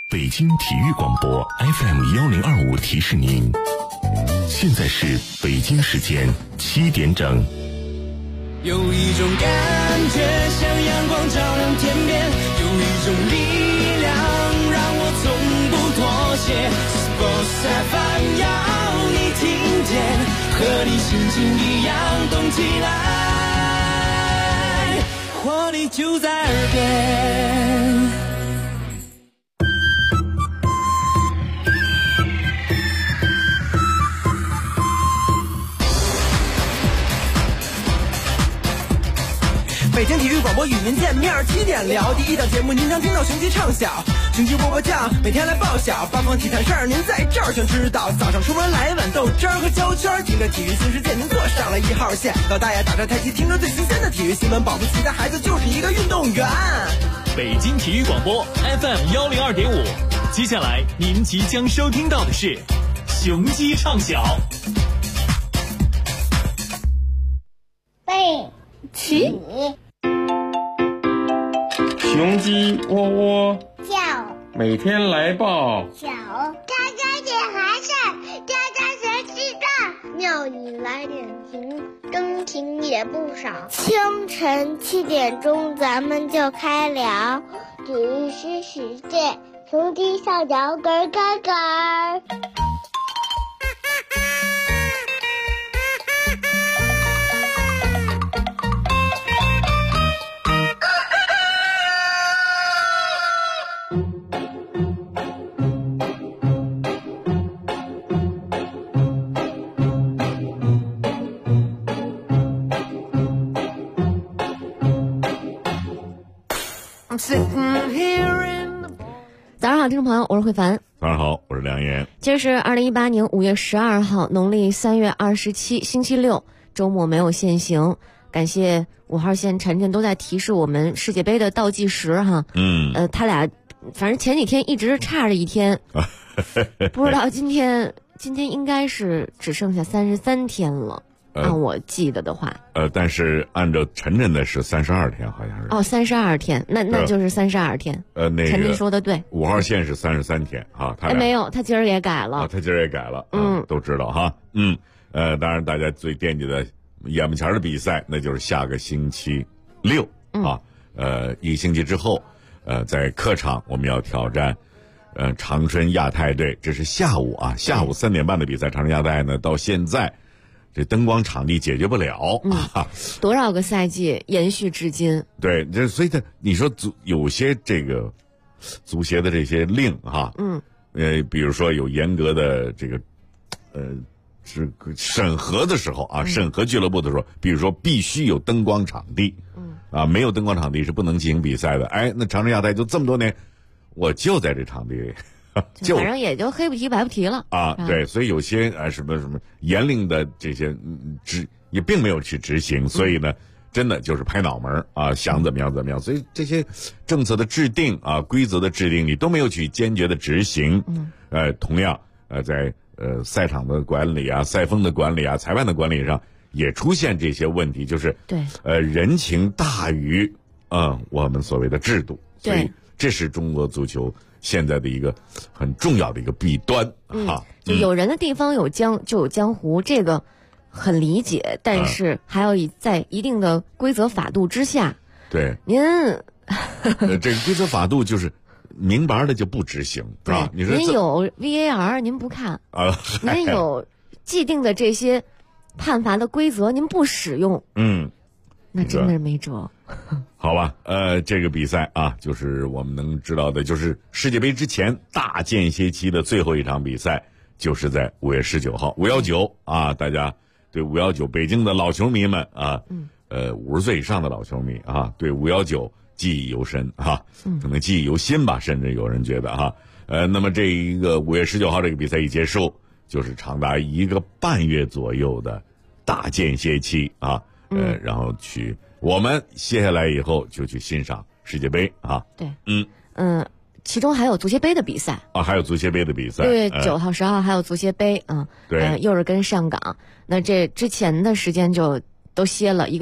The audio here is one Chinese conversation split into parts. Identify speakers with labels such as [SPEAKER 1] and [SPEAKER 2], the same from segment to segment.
[SPEAKER 1] 北京体育广播 FM1025提示您，现在是北京时间7点整。
[SPEAKER 2] 有一种感觉像阳光照亮天边，有一种力量让我从不妥协。Sports FM 要你听见，和你心情一样动起来，活力就在耳边。
[SPEAKER 3] 北京体育广播与您见面，7点聊第一档节目，您将听到雄鸡唱晓，雄鸡波波酱，每天来报晓，八方体坛事儿您在这儿全知道。早上出门来碗豆汁儿和焦圈，听着体育新世界，您坐上了1号线。老大爷打着太极，听着最新鲜的体育新闻，保不齐的孩子就是一个运动员。
[SPEAKER 4] 北京体育广播 FM102.5，接下来您即将收听到的是雄鸡唱晓。
[SPEAKER 5] 背起
[SPEAKER 6] 雄鸡窝窝
[SPEAKER 5] 叫，
[SPEAKER 6] 每天来报
[SPEAKER 5] 小家家点寒碜，家家学知道，庙里来点情，真情也不少。清晨7点钟，咱们就开聊体育新世界，雄鸡上脚咯咯咯。
[SPEAKER 7] 早上好，听众朋友，我是慧凡。
[SPEAKER 1] 早上好，我是梁岩。
[SPEAKER 7] 今儿是2018年5月12号，农历3月27，星期六，周末没有限行。感谢5号线晨晨都在提示我们世界杯的倒计时哈。他俩反正前几天一直差着一天，不知道今天应该是只剩下33天了。按我记得的话，
[SPEAKER 1] 但是按照晨晨的是32天，好像是。哦
[SPEAKER 7] ，32天，那就是32天。
[SPEAKER 1] 那个
[SPEAKER 7] 晨晨说的对
[SPEAKER 1] ，5号线是33天啊。他
[SPEAKER 7] 没有，他今儿也改了。
[SPEAKER 1] 他今儿也改了。都知道哈。当然大家最惦记的眼巴前的比赛，那就是下个星期六啊。一个星期之后，在客场我们要挑战长春亚泰队，这是下午3点半的比赛。长春亚泰呢，到现在这灯光场地解决不了
[SPEAKER 7] 多少个赛季延续至今。
[SPEAKER 1] 对，所以你说有些这个足协的这些令哈，比如说有严格的这个是审核的时候审核俱乐部的时候，比如说必须有灯光场地，没有灯光场地是不能进行比赛的。那长春亚泰就这么多年，我就在这场地里。
[SPEAKER 7] 反正也就黑不提白不提了
[SPEAKER 1] 对，所以有些什么严令的这些也并没有去执行，所以呢，真的就是拍脑门想怎么样怎么样。所以这些政策的制定规则的制定，你都没有去坚决的执行。同样在赛场的管理赛风的管理裁判的管理上也出现这些问题，就是
[SPEAKER 7] 对
[SPEAKER 1] 人情大于我们所谓的制度，所以这是中国足球现在的一个很重要的一个弊端
[SPEAKER 7] 就有人的地方就有江湖，这个很理解，但是还要在一定的规则法度之下。
[SPEAKER 1] 对，
[SPEAKER 7] 您
[SPEAKER 1] 这个规则法度就是明白的就不执行，是吧？你说
[SPEAKER 7] 您有 VAR 您不看您有既定的这些判罚的规则您不使用，那真的是没辙。
[SPEAKER 1] 好吧，这个比赛就是我们能知道的，就是世界杯之前大间歇期的最后一场比赛，就是在5月19号519大家对519北京的老球迷们50岁以上的老球迷对519记忆犹深可能记忆犹新吧，甚至有人觉得那么这一个5月19号这个比赛一结束，就是长达1个半月左右的大间歇期然后我们接下来以后就去欣赏世界杯
[SPEAKER 7] 对，其中还有足协杯的比赛
[SPEAKER 1] 还有足协杯的比赛。
[SPEAKER 7] 6月9号、10号还有足协杯
[SPEAKER 1] 对，
[SPEAKER 7] 又是跟上港。那这之前的时间就都歇了，一个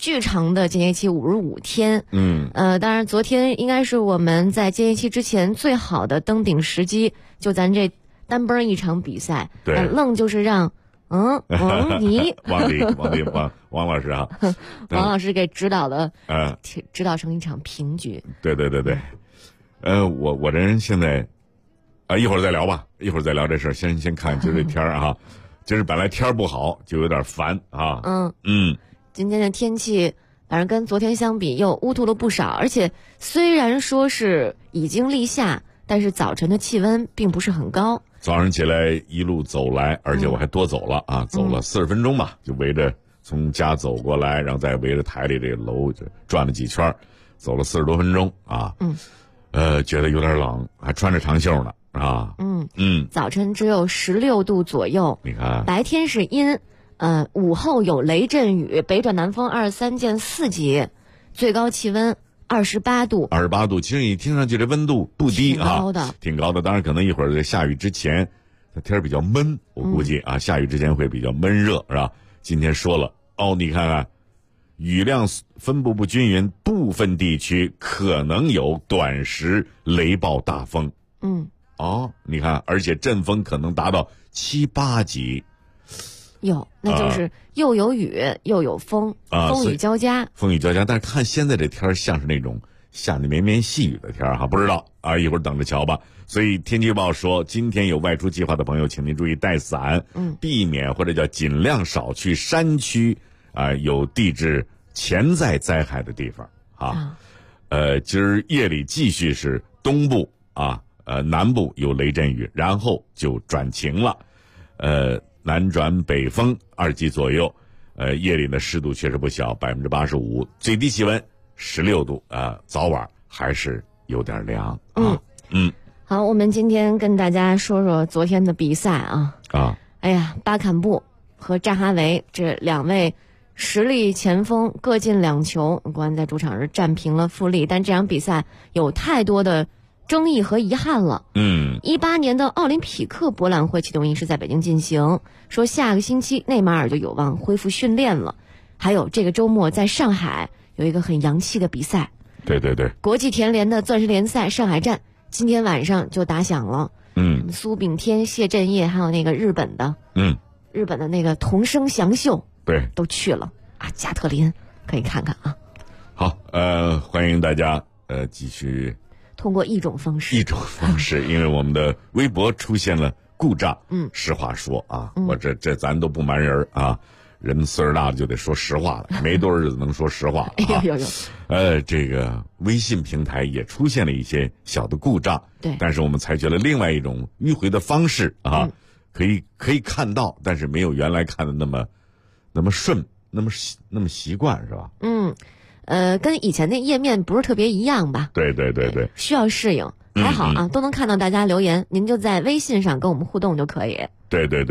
[SPEAKER 7] 巨长的间歇期55天。当然昨天应该是我们在间歇期之前最好的登顶时机，就咱这单奔一场比赛，
[SPEAKER 1] 对，
[SPEAKER 7] 愣就是让王迪
[SPEAKER 1] 王老师啊，
[SPEAKER 7] 王老师给指导了，指导成一场平局。
[SPEAKER 1] 对，我这人现在，一会儿再聊吧，一会儿再聊这事儿，先看今儿这天儿啊，今儿本来天儿不好，就有点烦啊。
[SPEAKER 7] 今天的天气反正跟昨天相比又乌突了不少，而且虽然说是已经立夏，但是早晨的气温并不是很高。
[SPEAKER 1] 早上起来一路走来，而且我还多走了啊，走了40分钟吧，就围着从家走过来，然后再围着台里这个楼就转了几圈，走了40多分钟啊。觉得有点冷，还穿着长袖呢啊。
[SPEAKER 7] 早晨只有16度左右，
[SPEAKER 1] 你看
[SPEAKER 7] 白天是阴，午后有雷阵雨，北转南风23见4级，最高气温28度。28
[SPEAKER 1] 度，其实你听上去这温度不低啊，挺高的。当然，可能一会儿在下雨之前，天儿比较闷，我估计啊，下雨之前会比较闷热，是吧？今天说了你看看，雨量分布不均匀，部分地区可能有短时雷暴大风。你看，而且阵风可能达到7、8级。
[SPEAKER 7] 那就是又有雨又有风，风雨交加。
[SPEAKER 1] 但是看现在这天儿像是那种下着绵绵细雨的天儿哈，不知道啊，一会儿等着瞧吧。所以天气预报说，今天有外出计划的朋友，请您注意带伞，避免或者叫尽量少去山区有地质潜在灾害的地方啊。今儿夜里继续是东部南部有雷阵雨，然后就转晴了。南转北风2级左右，夜里的湿度确实不小，85%，最低气温16度早晚还是有点凉啊。
[SPEAKER 7] 好，我们今天跟大家说说昨天的比赛啊。哎呀，巴坎布和扎哈维这2位实力前锋各进2球，国安在主场是战平了富力，但这场比赛有太多的争议和遗憾了。18年的奥林匹克博览会启动仪式在北京进行，说下个星期内马尔就有望恢复训练了。还有这个周末在上海有一个很洋气的比赛，
[SPEAKER 1] 对，
[SPEAKER 7] 国际田联的钻石联赛上海站今天晚上就打响了。苏炳添、谢震业，还有那个日本的那个桐生祥秀，
[SPEAKER 1] 对，
[SPEAKER 7] 都去了啊。加特林可以看看啊。
[SPEAKER 1] 好，欢迎大家继续
[SPEAKER 7] 通过一种方式，
[SPEAKER 1] 因为我们的微博出现了故障。实话说啊，我这咱都不瞒人啊，人岁数大了就得说实话了，没多少日子能说实话了。这个微信平台也出现了一些小的故障，
[SPEAKER 7] 对，
[SPEAKER 1] 但是我们采取了另外一种迂回的方式啊，可以看到，但是没有原来看的那么顺，那么习惯，是吧？
[SPEAKER 7] 跟以前那页面不是特别一样吧？
[SPEAKER 1] 对，
[SPEAKER 7] 需要适应。还好啊，都能看到大家留言，您就在微信上跟我们互动就可以。
[SPEAKER 1] 对，对，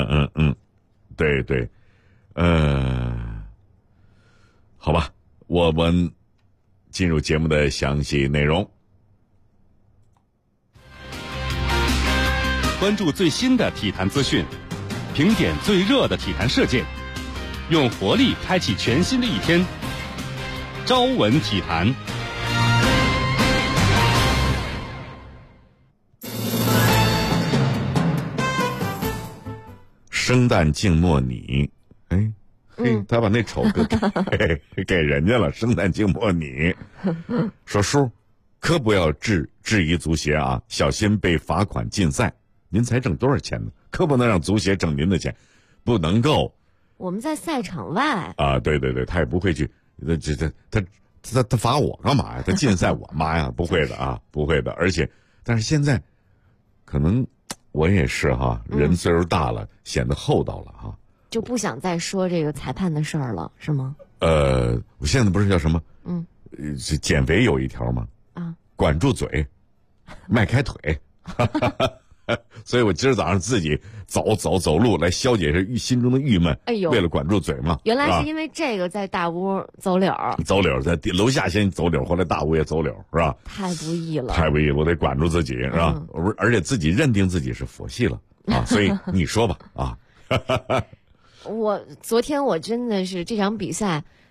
[SPEAKER 1] 好吧，我们进入节目的详细内容，
[SPEAKER 8] 关注最新的体坛资讯，评点最热的体坛事件，用活力开启全新的一天。朝闻体坛，
[SPEAKER 1] 生旦净末你，他把那丑给人家了。生旦净末你，说叔，可不要质疑足协啊，小心被罚款禁赛。您才挣多少钱呢？可不能让足协挣您的钱，不能够。
[SPEAKER 7] 我们在赛场外
[SPEAKER 1] 啊，对，他也不会去。他罚我干嘛呀？他禁赛我妈呀？不会的啊，不会的。而且，但是现在，可能我也是哈，人岁数大了，显得厚道了哈，
[SPEAKER 7] 就不想再说这个裁判的事儿了，是吗？
[SPEAKER 1] 我现在不是叫什么？减肥有一条吗？管住嘴，迈开腿。所以我今儿早上自己走路来消解一下心中的郁闷。为了管住嘴嘛。
[SPEAKER 7] 原来是因为这个在大屋走柳，
[SPEAKER 1] 在楼下先走柳，后来大屋也走柳，是吧？
[SPEAKER 7] 太不易了，
[SPEAKER 1] 我得管住自己，是吧？而且自己认定自己是佛系了啊，所以你说吧啊。
[SPEAKER 7] 昨天我真的是这场比赛，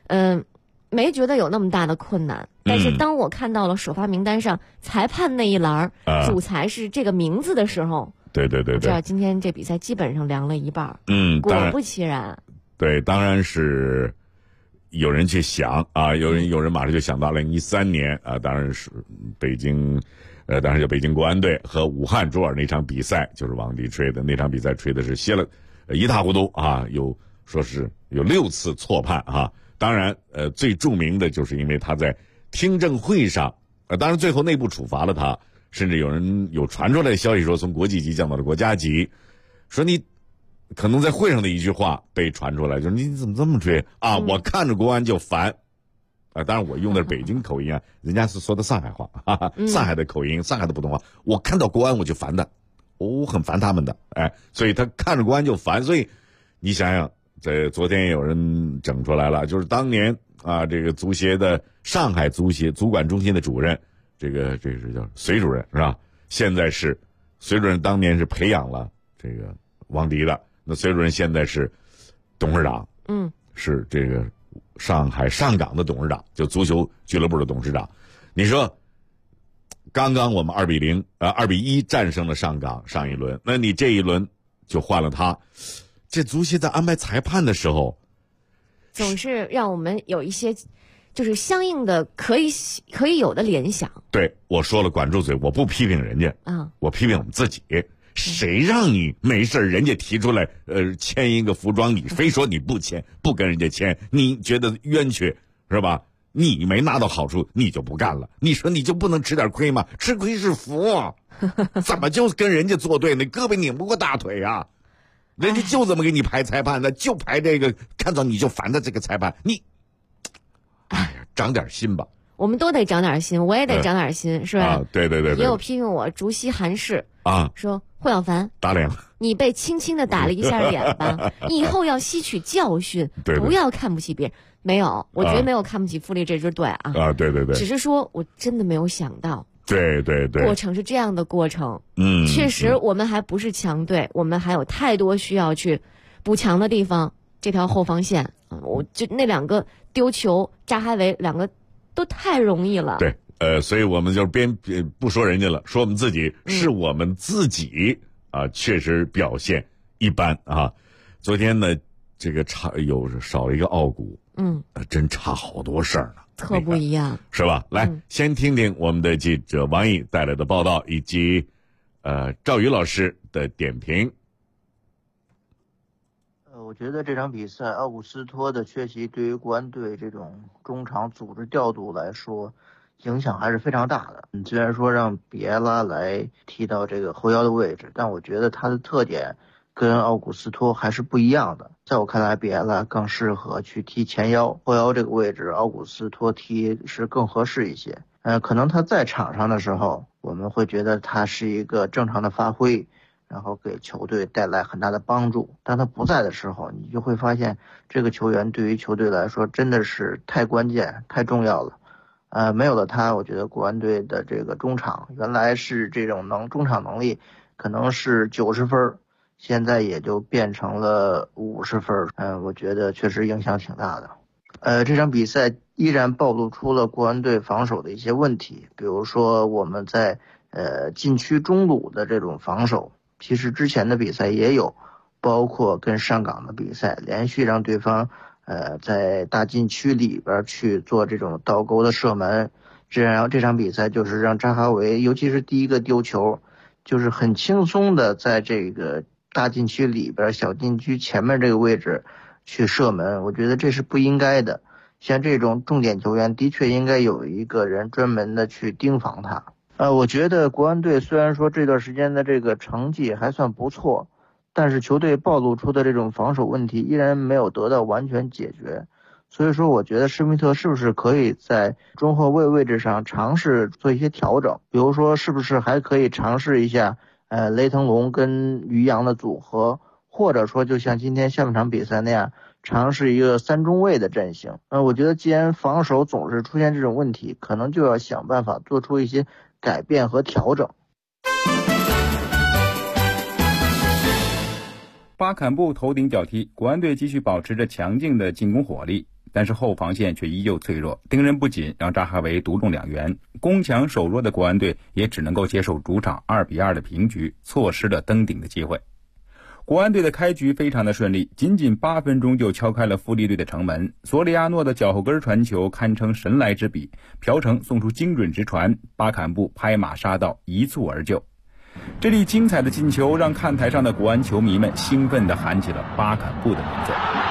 [SPEAKER 7] 没觉得有那么大的困难。但是当我看到了首发名单上裁判那一栏主裁是这个名字的时候，
[SPEAKER 1] 对，知
[SPEAKER 7] 道今天这比赛基本上凉了一半。果不其然。
[SPEAKER 1] 对，当然是有人去想啊，有人马上就想到2013年啊，当然是北京，当时就北京国安队和武汉卓尔那场比赛，就是王迪吹的那场比赛，吹的是歇了一塌糊涂啊，说是有6次错判啊。当然，最著名的就是因为他在听证会上，当然最后内部处罚了他，甚至有传出来的消息说从国际级降到了国家级，说你可能在会上的一句话被传出来，就是你怎么这么吹啊？我看着国安就烦，当然我用的是北京口音啊，人家是说的上海话，上海的口音，上海的普通话，我看到国安我就烦的，我很烦他们的，所以他看着国安就烦，所以你想想，在昨天也有人整出来了，就是当年啊，这个足协的上海足协足管中心的主任，这个是叫隋主任是吧？现在是隋主任当年是培养了这个王迪的。那隋主任现在是董事长，是这个上海上港的董事长，就足球俱乐部的董事长。你说，刚刚我们2-1战胜了上港上一轮，那你这一轮就换了他，这足协在安排裁判的时候，
[SPEAKER 7] 总是让我们有一些就是相应的可以有的联想。
[SPEAKER 1] 对，我说了，管住嘴，我不批评人家，我批评我们自己。谁让你没事人家提出来签一个服装，你非说你不签，不跟人家签，你觉得冤屈是吧？你没拿到好处，你就不干了。你说你就不能吃点亏吗？吃亏是福，怎么就跟人家作对呢？胳膊拧不过大腿啊！人家就这么给你排裁判的，就排这个看到你就烦的这个裁判，你，长点心吧。
[SPEAKER 7] 我们都得长点心，我也得长点心，是吧？
[SPEAKER 1] 对。
[SPEAKER 7] 也有批评我竹溪韩氏说霍小凡
[SPEAKER 1] 打脸了，
[SPEAKER 7] 你被轻轻的打了一下脸吧，你以后要吸取教训，不要看不起别人。没有，我觉得没有看不起富力这支队啊。
[SPEAKER 1] 对，
[SPEAKER 7] 只是说我真的没有想到，
[SPEAKER 1] 对，
[SPEAKER 7] 过程是这样的过程。确实我们还不是强队，我们还有太多需要去补强的地方。这条后防线我就那2个丢球，扎哈维2个都太容易了。
[SPEAKER 1] 对，所以我们就不说人家了，说我们自己，是我们自己确实表现一般啊。昨天呢，这个少了一个奥古，真差好多事儿呢，
[SPEAKER 7] 特不一样，
[SPEAKER 1] 是吧？来，先听听我们的记者王毅带来的报道，以及赵宇老师的点评。
[SPEAKER 9] 我觉得这场比赛奥古斯托的缺席对于国安队这种中场组织调度来说影响还是非常大的。虽然说让比埃拉来踢到这个后腰的位置，但我觉得他的特点跟奥古斯托还是不一样的。在我看来，比埃拉更适合去踢前腰，后腰这个位置奥古斯托踢是更合适一些。可能他在场上的时候，我们会觉得他是一个正常的发挥，然后给球队带来很大的帮助。当他不在的时候，你就会发现这个球员对于球队来说真的是太关键、太重要了。没有了他，我觉得国安队的这个中场原来是这种中场能力可能是90分，现在也就变成了50分。我觉得确实影响挺大的。这场比赛依然暴露出了国安队防守的一些问题，比如说我们在禁区中路的这种防守，其实之前的比赛也有，包括跟上港的比赛，连续让对方在大禁区里边去做这种倒钩的射门。然后这场比赛就是让扎哈维，尤其是第一个丢球，就是很轻松的在这个大禁区里边小禁区前面这个位置去射门，我觉得这是不应该的。像这种重点球员的确应该有一个人专门的去盯防他。我觉得国安队虽然说这段时间的这个成绩还算不错，但是球队暴露出的这种防守问题依然没有得到完全解决。所以说我觉得施密特是不是可以在中后卫位置上尝试做一些调整，比如说是不是还可以尝试一下雷腾龙跟于洋的组合，或者说就像今天下半场比赛那样尝试一个3中卫的阵型。我觉得既然防守总是出现这种问题，可能就要想办法做出一些改变和调整。
[SPEAKER 10] 巴坎布头顶脚踢，国安队继续保持着强劲的进攻火力， 但是后防线却依旧脆弱，盯人不紧，让扎哈维独中2元。攻强守弱的国安队也只能够接受主场2-2的平局，错失了登顶的机会。国安队的开局非常的顺利，仅仅8分钟就敲开了富力队的城门。索里亚诺的脚后跟传球堪称神来之笔，朴成送出精准直传，巴坎布拍马杀到，一蹴而就。这粒精彩的进球让看台上的国安球迷们兴奋地喊起了巴坎布的名字。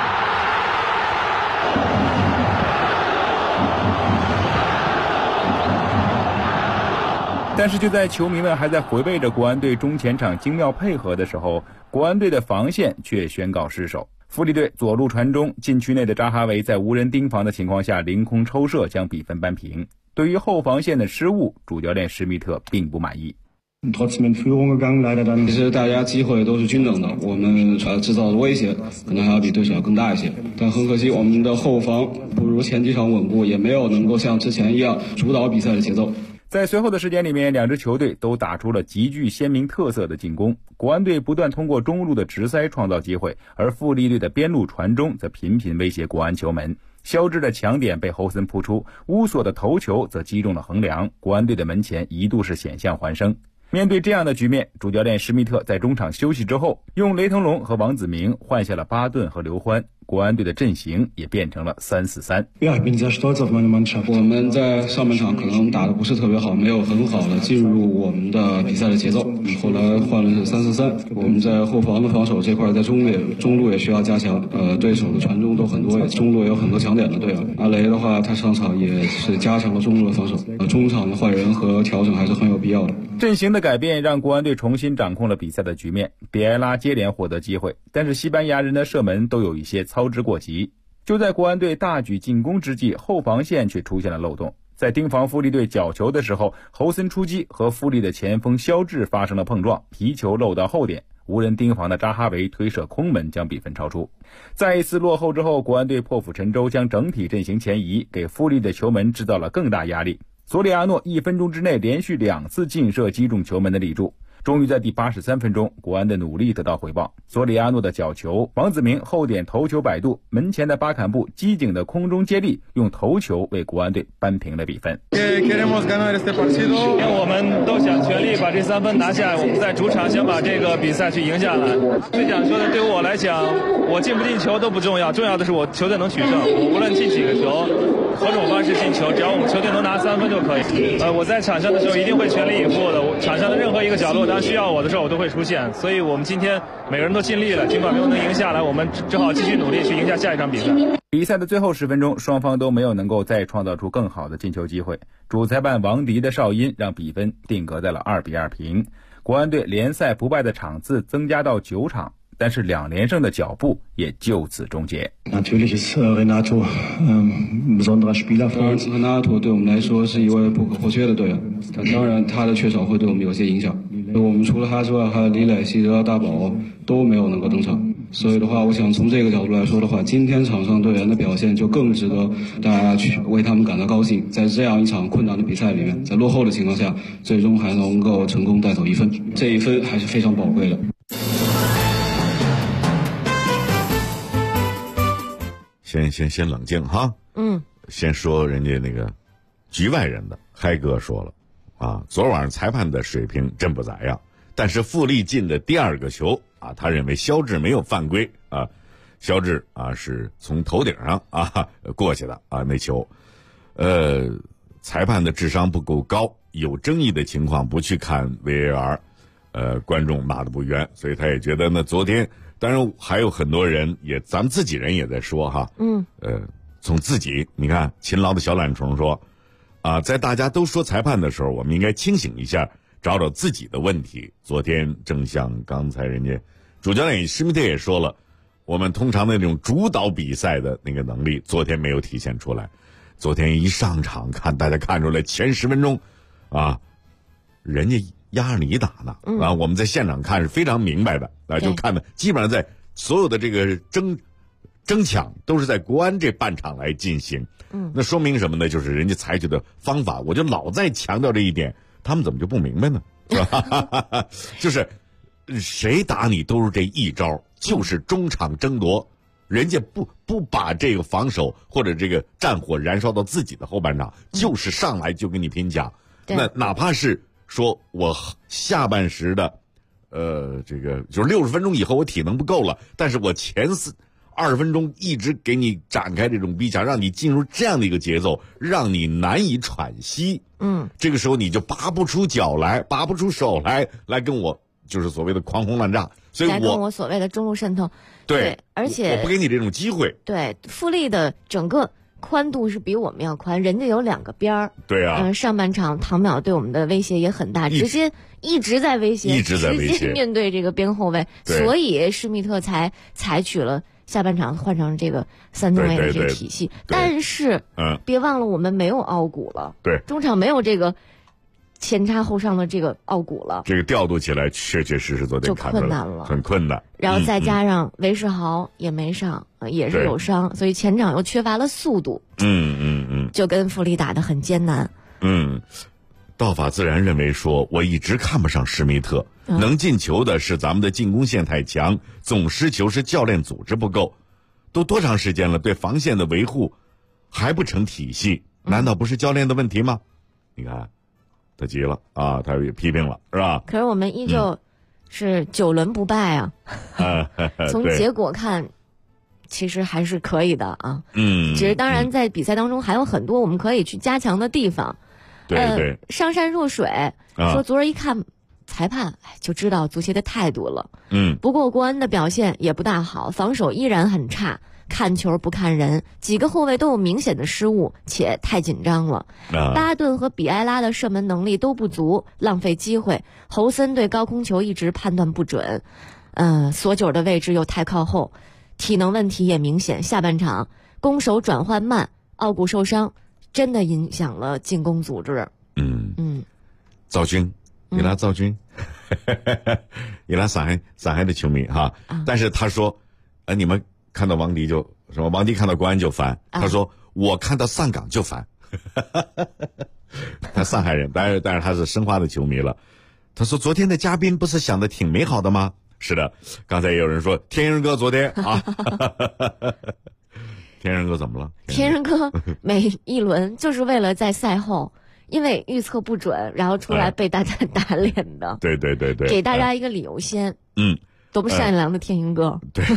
[SPEAKER 10] 但是就在球迷们还在回味着国安队中前场精妙配合的时候，国安队的防线却宣告失守。富力队左路传中，禁区内的扎哈维在无人盯防的情况下凌空抽射，将比分扳平。对于后防线的失误，主教练施密特并不满意。
[SPEAKER 11] 其实大家机会都是均等的，我们制造的威胁可能还要比对手要更大一些，但很可惜我们的后防不如前几场稳固，也没有能够像之前一样主导比赛的节奏。
[SPEAKER 10] 在随后的时间里面，两支球队都打出了极具鲜明特色的进攻。国安队不断通过中路的直塞创造机会，而富力队的边路传中则频频威胁国安球门。肖智的强点被侯森扑出，乌索的头球则击中了横梁，国安队的门前一度是险象环生。面对这样的局面，主教练施密特在中场休息之后，用雷腾龙和王子明换下了巴顿和刘欢，国安队的阵型也变成了3-4-3。
[SPEAKER 11] 我们在上半场可能打得不是特别好，没有很好的进入我们的比赛的节奏，后来换了是3-4-3。我们在后防的防守这块，在中路也需要加强。对手的传中都很多，中路也有很多强点的队员。阿雷的话，他上场也是加强了中路的防守。中场的换人和调整还是很有必要的。
[SPEAKER 10] 阵型的改变让国安队重新掌控了比赛的局面，比埃拉接连获得机会，但是西班牙人的射门都有一些操之过急。就在国安队大举进攻之际，后防线却出现了漏洞。在盯防富力队角球的时候，侯森出击和富力的前锋肖智发生了碰撞，皮球漏到后点，无人盯防的扎哈维推射空门将比分超出。再一次落后之后，国安队破釜沉舟，将整体阵型前移，给富力的球门制造了更大压力。索里亚诺1分钟之内连续2次劲射击中球门的立柱，终于在第83分钟，国安的努力得到回报。索里亚诺的角球，王子明后点头球摆渡，门前的巴坎布机警的空中接力，用头球为国安队扳平了比分。
[SPEAKER 12] 我们都想全力把这3分拿下，我们在主场想把这个比赛去赢下来。最想说的，对于我来讲，我进不进球都不重要，重要的是我球队能取胜。我无论进几个球，何种方式进球，只要我们球队能拿3分就可以。我在场上的时候一定会全力以赴的，场上的任何一个角落当需要我的时候我都会出现，所以我们今天每个人都尽力了，尽管没有能赢下来，我们只好继续努力去赢下下一场比赛。
[SPEAKER 10] 比赛的最后10分钟，双方都没有能够再创造出更好的进球机会，主裁判王迪的哨音让比分定格在了2-2平。国安队联赛不败的场次增加到9场，但是2连胜的脚步也就此终结。
[SPEAKER 11] Renato Renato 对我们来说是一位不可或缺的队员，当然他的缺少会对我们有些影响。我们除了他之外，还有李磊、希德、大宝都没有能够登场，所以的话，我想从这个角度来说的话，今天场上队员的表现就更值得大家去为他们感到高兴。在这样一场困难的比赛里面，在落后的情况下，最终还能够成功带走1分，这1分还是非常宝贵的。
[SPEAKER 1] 先冷静哈，先说人家那个局外人的嗨哥说了啊，昨晚上裁判的水平真不咋样，但是富力进的第2个球啊，他认为肖智没有犯规啊，肖智啊是从头顶上啊过去的啊那球，裁判的智商不够高，有争议的情况不去看 VAR， 观众骂得不冤，所以他也觉得呢，昨天当然还有很多人也，咱们自己人也在说哈，从自己你看勤劳的小懒虫说啊，在大家都说裁判的时候，我们应该清醒一下，找找自己的问题。昨天正像刚才人家主教练施密特也说了，我们通常的那种主导比赛的那个能力，昨天没有体现出来。昨天一上场看，大家看出来前10分钟啊，人家压着你打呢啊！我们在现场看是非常明白的啊，就看的基本上在所有的这个争抢都是在国安这半场来进行。那说明什么呢？就是人家采取的方法，我就老在强调这一点，他们怎么就不明白呢？是吧？就是谁打你都是这一招，就是中场争夺人家不把这个防守或者这个战火燃烧到自己的后半场，就是上来就跟你拼抢。那哪怕是说我下半时的，这个就是60分钟以后我体能不够了，但是我前20分钟一直给你展开这种逼抢，让你进入这样的一个节奏，让你难以喘息。这个时候你就拔不出脚来，拔不出手来跟我就是所谓的狂轰滥炸，所以
[SPEAKER 7] 来跟我所谓的中路渗透。
[SPEAKER 1] 对，
[SPEAKER 7] 而且
[SPEAKER 1] 我不给你这种机会。
[SPEAKER 7] 对，富力的整个宽度是比我们要宽，人家有2个边儿。
[SPEAKER 1] 对啊，
[SPEAKER 7] 上半场唐淼对我们的威胁也很大，直接一直在威胁，直接面对这个边后卫，所以施密特才采取了下半场换成这个3中卫的这个体系。但是，别忘了我们没有奥古了，
[SPEAKER 1] 对，
[SPEAKER 7] 中场没有这个前插后上的这个奥古了，
[SPEAKER 1] 这个调度起来确实昨天看出来
[SPEAKER 7] 就困难了，
[SPEAKER 1] 很困难。
[SPEAKER 7] 然后再加上韦世豪也没上，也是有伤，所以前场又缺乏了速度。就跟富力打得很艰难。
[SPEAKER 1] 道法自然认为说，我一直看不上施密特，能进球的是咱们的进攻线太强，总失球是教练组织不够。都多长时间了，对防线的维护还不成体系，难道不是教练的问题吗？你看他急了啊，他也批评了，是吧？
[SPEAKER 7] 可是我们依旧是9轮不败啊。从结果看，其实还是可以的啊。只是当然在比赛当中还有很多我们可以去加强的地方。
[SPEAKER 1] 对，
[SPEAKER 7] 上善若水，说昨儿一看裁判就知道足协的态度了。不过国安的表现也不大好，防守依然很差，看球不看人，几个后卫都有明显的失误，且太紧张了。巴顿和比埃拉的射门能力都不足，浪费机会。侯森对高空球一直判断不准，索久的位置又太靠后，体能问题也明显。下半场攻守转换慢，奥古受伤，真的影响了进攻组织。
[SPEAKER 1] 赵军，伊拉赵军，伊拉上海的球迷哈，但是他说，你们看到王迪就什么，王迪看到国安就烦，他说我看到上港就烦。他上海人，但是他是申花的球迷了。他说昨天的嘉宾不是想的挺美好的吗？是的，刚才也有人说天人哥昨天啊。天人哥怎么了？
[SPEAKER 7] 天人哥每一轮就是为了在赛后，因为预测不准，然后出来被大家打脸的。
[SPEAKER 1] 对，
[SPEAKER 7] 给大家一个理由先。多么善良的天人哥。
[SPEAKER 1] 对。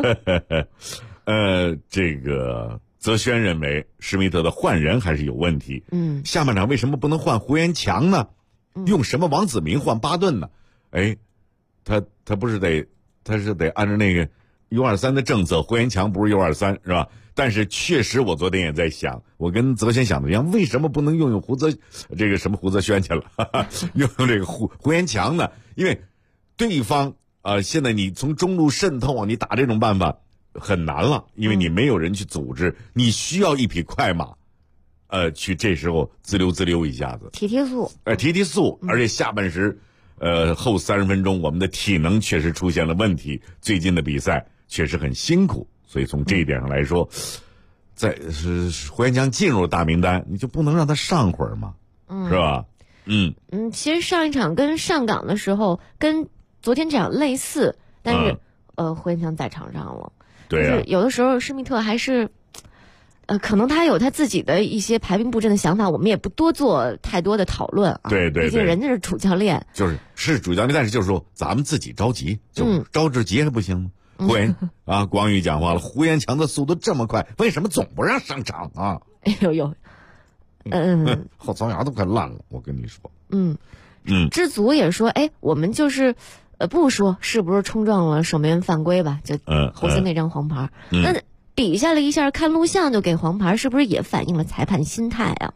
[SPEAKER 1] 这个泽轩认为施密特的换人还是有问题。下半场为什么不能换胡元强呢？用什么王子明换巴顿呢？他不是他是得按照那个U23的政策，胡元强不是 U23 是吧？但是确实我昨天也在想，我跟泽轩想的一样，为什么不能用胡泽轩去了，用这个胡元强呢？因为对方现在你从中路渗透你打这种办法很难了，因为你没有人去组织，你需要一匹快马，去这时候滋溜一下子，
[SPEAKER 7] 提速，
[SPEAKER 1] 而且下半时，后30分钟我们的体能确实出现了问题，最近的比赛确实很辛苦，所以从这一点上来说，胡元强进入大名单，你就不能让他上会儿吗？是吧？
[SPEAKER 7] 其实上一场跟上港的时候，跟昨天这场类似，但是胡元强在场上了。
[SPEAKER 1] 对啊，
[SPEAKER 7] 就是有的时候施密特还是，可能他有他自己的一些排兵布阵的想法，我们也不多做太多的讨论啊。
[SPEAKER 1] 对，
[SPEAKER 7] 毕竟人家是主教练，
[SPEAKER 1] 是主教练，但是就是说咱们自己着急，就着着急还不行吗？光宇讲话了，胡元强的速度这么快，为什么总不让上场啊？
[SPEAKER 7] 有，
[SPEAKER 1] 后槽牙都快烂了，我跟你说。
[SPEAKER 7] 知足也说，我们就是。不说是不是冲撞了守门员犯规吧，就侯森那张黄牌，那比下了一下看录像就给黄牌，是不是也反映了裁判心态啊？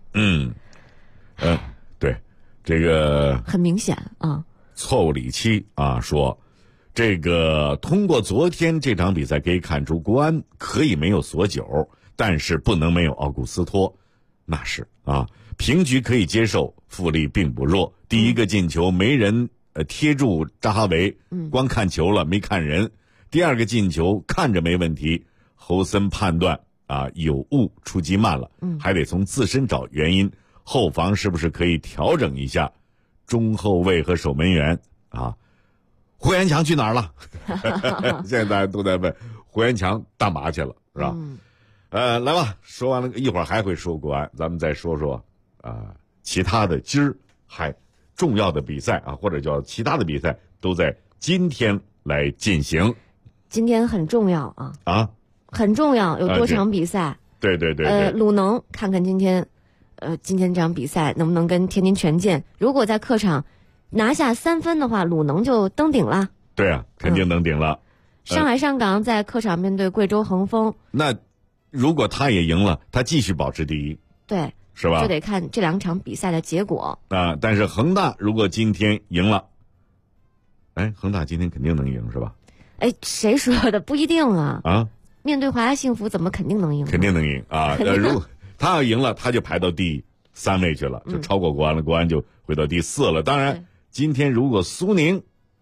[SPEAKER 1] 对，这个
[SPEAKER 7] 很明显啊。
[SPEAKER 1] 错误里期说，这个通过昨天这场比赛可以看出，国安可以没有索久，但是不能没有奥古斯托，那是平局可以接受，富力并不弱，第一个进球没人。贴住扎哈维，光看球了没看人。第二个进球看着没问题，侯森判断有误，出击慢了，还得从自身找原因。后防是不是可以调整一下？中后卫和守门员胡元强去哪儿了？现在大家都在问胡元强大麻去了，是吧？来吧，说完了，一会儿还会说国安，咱们再说说其他的今儿还重要的比赛啊，或者叫其他的比赛都在今天来进行。
[SPEAKER 7] 今天很重要啊，很重要，有多场比赛。
[SPEAKER 1] 对。
[SPEAKER 7] 鲁能看看今天这场比赛能不能跟天津权健，如果在客场拿下3分的话，鲁能就登顶了。
[SPEAKER 1] 对啊，肯定登顶了。
[SPEAKER 7] 上海上港在客场面对贵州恒丰，
[SPEAKER 1] 那如果他也赢了，他继续保持第一，
[SPEAKER 7] 对，
[SPEAKER 1] 是吧？
[SPEAKER 7] 就得看这2场比赛的结果
[SPEAKER 1] 啊。但是恒大如果今天赢了，恒大今天肯定能赢，是吧？
[SPEAKER 7] 谁说的？不一定啊。面对华夏幸福怎么肯定能赢？
[SPEAKER 1] 肯定能赢啊！如果他要赢了，他就排到第3位去了，就超过国安了，国安就回到第4了。当然，今天如果苏宁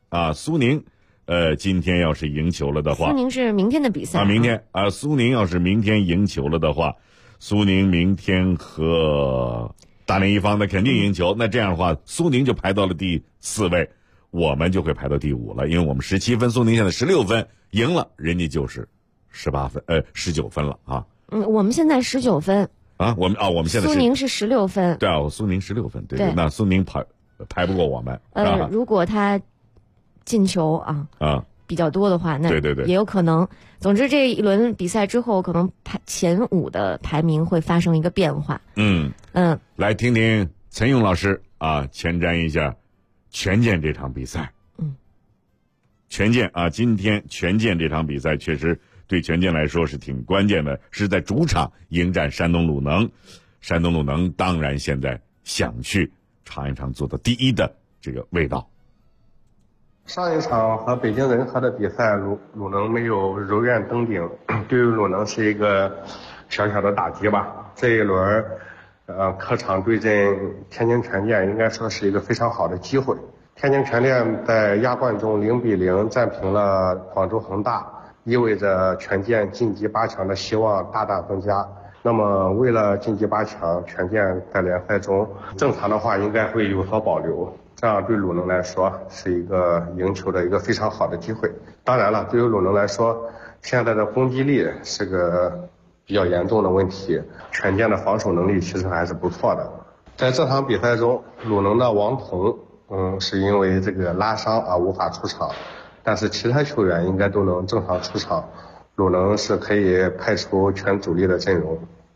[SPEAKER 1] 今天要是赢球了的话，
[SPEAKER 7] 苏宁是明天的比赛
[SPEAKER 1] 明天苏宁要是明天赢球了的话，苏宁明天和大连一方的肯定赢球，那这样的话，苏宁就排到了第4位，我们就会排到第5了，因为我们17分，苏宁现在16分，赢了人家就是18分19分了啊。
[SPEAKER 7] 我们现在19分
[SPEAKER 1] 我们现在
[SPEAKER 7] 苏宁是16分。
[SPEAKER 1] 对苏宁16分，对，那苏宁排不过我们。
[SPEAKER 7] 如果他进球比较多的话，那对也有可能。总之这一轮比赛之后，可能前5的排名会发生一个变化。
[SPEAKER 1] 来听听陈勇老师前瞻一下权健这场比赛。权健今天权健这场比赛确实对权健来说是挺关键的，是在主场迎战山东鲁能。山东鲁能当然现在想去尝一尝做到第1的这个味道。
[SPEAKER 13] 上一场和北京人和的比赛，鲁能没有如愿登顶，对于鲁能是一个小小的打击吧。这一轮客场对阵天津权健，应该说是一个非常好的机会。天津权健在亚冠中0-0战平了广州恒大，意味着权健晋级8强的希望大大增加。那么为了晋级8强，权健在联赛中正常的话应该会有所保留，这样对鲁能来说是一个赢球的一个非常好的机会。当然了，对于鲁能来说，现在的攻击力是个比较严重的问题，权健的防守能力其实还是不错的。在这场比赛中，鲁能的王彤是因为这个拉伤无法出场，但是其他球员应该都能正常出场，鲁能是可以派出全主力的阵容。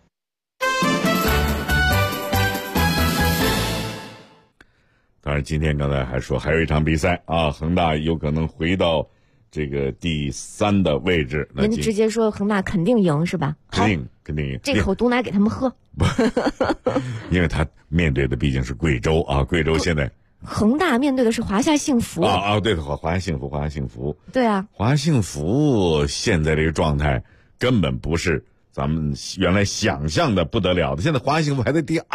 [SPEAKER 1] 当然今天刚才还说还有一场比赛恒大有可能回到这个第3的位置。
[SPEAKER 7] 人家直接说恒大肯定赢是吧？
[SPEAKER 1] 肯定赢，
[SPEAKER 7] 这口毒奶给他们喝。
[SPEAKER 1] 因为他面对的毕竟是贵州贵州现在
[SPEAKER 7] 恒大面对的是华夏幸福
[SPEAKER 1] 对的，华夏幸福。对
[SPEAKER 7] 华
[SPEAKER 1] 夏幸福现在这个状态根本不是咱们原来想象的不得了的，现在华夏幸福还在第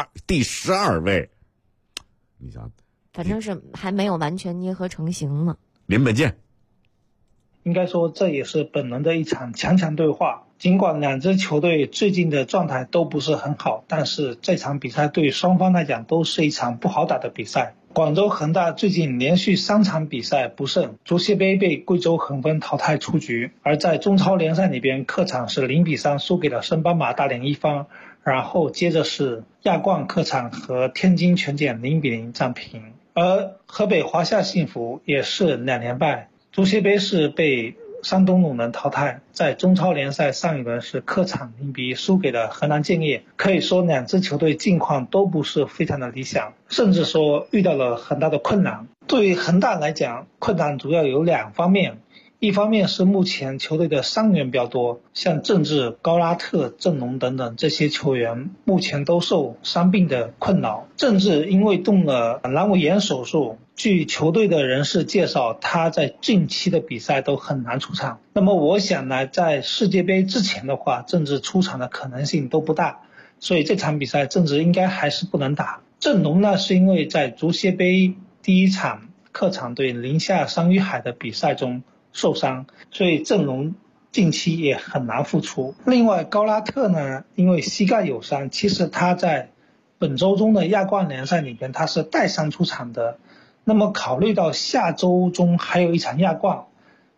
[SPEAKER 1] 12位，你想，
[SPEAKER 7] 反正是还没有完全捏合成型呢。
[SPEAKER 1] 林本健，
[SPEAKER 14] 应该说这也是本轮的一场强对话。尽管2支球队最近的状态都不是很好，但是这场比赛对双方来讲都是一场不好打的比赛。广州恒大最近连续3场比赛不胜，足协杯被贵州恒丰淘汰出局，而在中超联赛里边，客场是0-3输给了升班马大连一方，然后接着是亚冠客场和天津权健0-0战平。而河北华夏幸福也是2连败，足协杯是被山东鲁能淘汰，在中超联赛上一轮是客场0-1输给了河南建业。可以说2支球队近况都不是非常的理想，甚至说遇到了很大的困难。对于恒大来讲，困难主要有2方面，一方面是目前球队的伤员比较多，像郑智、高拉特、郑龙等等这些球员目前都受伤病的困扰。郑智因为动了阑尾炎手术，据球队的人士介绍，他在近期的比赛都很难出场。那么我想呢，在世界杯之前的话，郑智出场的可能性都不大，所以这场比赛郑智应该还是不能打。郑龙呢，是因为在足协杯第1场客场对宁夏桑与海的比赛中受伤，所以郑龙近期也很难复出。另外高拉特呢，因为膝盖有伤，其实他在本周中的亚冠联赛里边他是带伤出场的。那么考虑到下周中还有一场亚冠，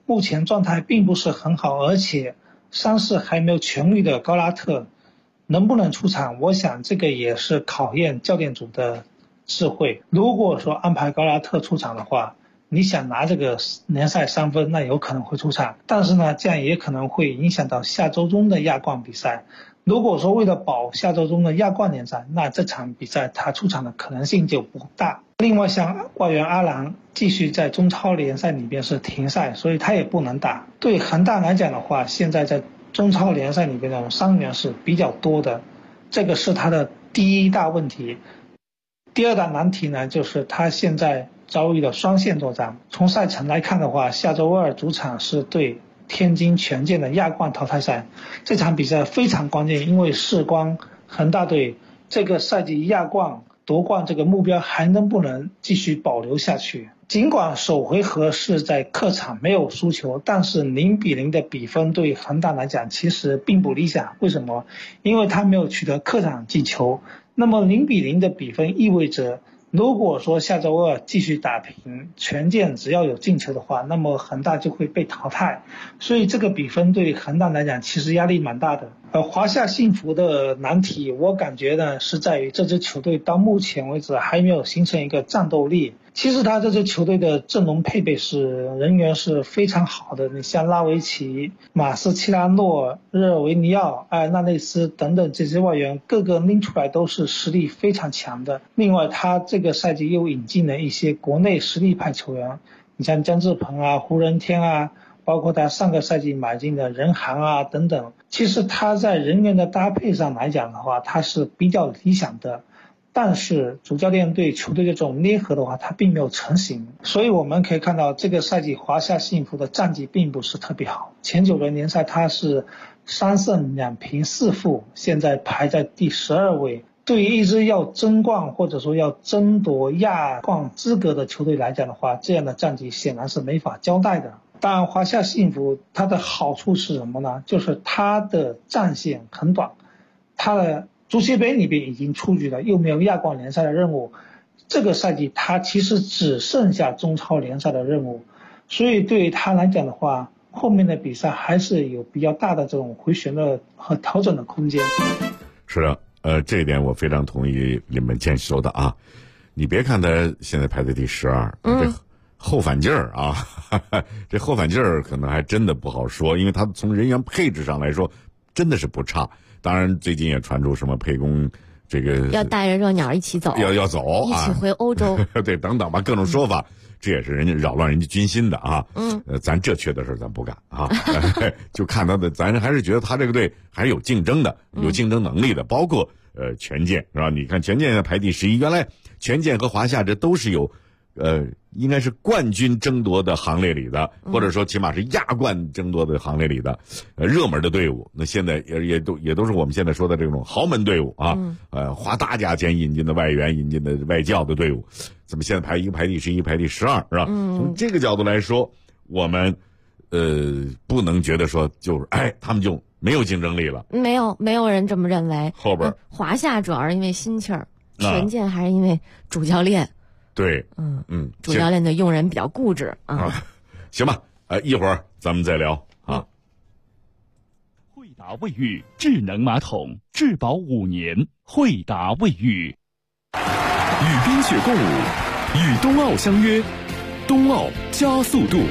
[SPEAKER 14] 目前状态并不是很好，而且伤势还没有痊愈的高拉特能不能出场，我想这个也是考验教练组的智慧。如果说安排高拉特出场的话，你想拿这个联赛3分，那有可能会出场，但是呢，这样也可能会影响到下周中的亚冠比赛。如果说为了保下周中的亚冠联赛，那这场比赛他出场的可能性就不大。另外，像外援阿兰继续在中超联赛里边是停赛，所以他也不能打。对恒大来讲的话，现在在中超联赛里边的伤员是比较多的，这个是他的第一大问题。第二大难题呢，就是他现在遭遇了双线作战。从赛程来看的话，下周2主场是对天津权健的亚冠淘汰赛，这场比赛非常关键，因为事关恒大队这个赛季亚冠夺冠这个目标还能不能继续保留下去。尽管首回合是在客场没有输球，但是0-0的比分对恒大来讲其实并不理想。为什么？因为他没有取得客场进球。那么0-0的比分意味着，如果说下周2继续打平，权健只要有进球的话，那么恒大就会被淘汰。所以这个比分对恒大来讲其实压力蛮大的。华夏幸福的难题，我感觉呢是在于这支球队到目前为止还没有形成一个战斗力。其实他这支球队的阵容配备人员是非常好的，你像拉维奇、马斯切拉诺、日尔维尼奥、埃尔纳内斯等等这些外援，个个拎出来都是实力非常强的。另外他这个赛季又引进了一些国内实力派球员，你像姜志鹏啊、胡仁天啊，包括他上个赛季买进的任航啊等等。其实他在人员的搭配上来讲的话，他是比较理想的，但是主教练对球队的这种捏合的话，他并没有成型。所以我们可以看到这个赛季华夏幸福的战绩并不是特别好，前9轮联赛他是3胜2平4负，现在排在第12位。对于一支要争冠或者说要争夺亚冠资格的球队来讲的话，这样的战绩显然是没法交代的。当然华夏幸福它的好处是什么呢？就是它的战线很短，它的足协杯里边已经出局了，又没有亚冠联赛的任务，这个赛季它其实只剩下中超联赛的任务，所以对于他来讲的话，后面的比赛还是有比较大的这种回旋的和调整的空间。
[SPEAKER 1] 是的，这一点我非常同意林本健说的啊。你别看他现在排在第12，这后反劲儿啊，这后反劲儿可能还真的不好说，因为他从人员配置上来说真的是不差。当然最近也传出什么沛公这个
[SPEAKER 7] 要带着热鸟一起走，
[SPEAKER 1] 要走
[SPEAKER 7] 一起回欧洲
[SPEAKER 1] 对，等等吧，各种说法，这也是人家扰乱人家军心的啊。咱这缺的事咱不干啊就看他的，咱还是觉得他这个队还是有竞争的，有竞争能力的，包括权健是吧？你看权健排第11，原来权健和华夏这都是有应该是冠军争夺的行列里的，或者说起码是亚冠争夺的行列里的热门的队伍。那现在也都是我们现在说的这种豪门队伍啊，花大价钱引进的外援、引进的外教的队伍，怎么现在排第11，排第12是吧？从这个角度来说，我们不能觉得说就是他们就没有竞争力了。
[SPEAKER 7] 没有人这么认为。
[SPEAKER 1] 后边
[SPEAKER 7] 华夏主要是因为心气儿，权健还是因为主教练。
[SPEAKER 1] 对，
[SPEAKER 7] 主教练的用人比较固执啊。
[SPEAKER 1] 行吧，一会儿咱们再聊啊。
[SPEAKER 8] 惠达卫浴智能马桶，质保5年。惠达卫浴。与冰雪共舞，与冬奥相约，冬奥加速度。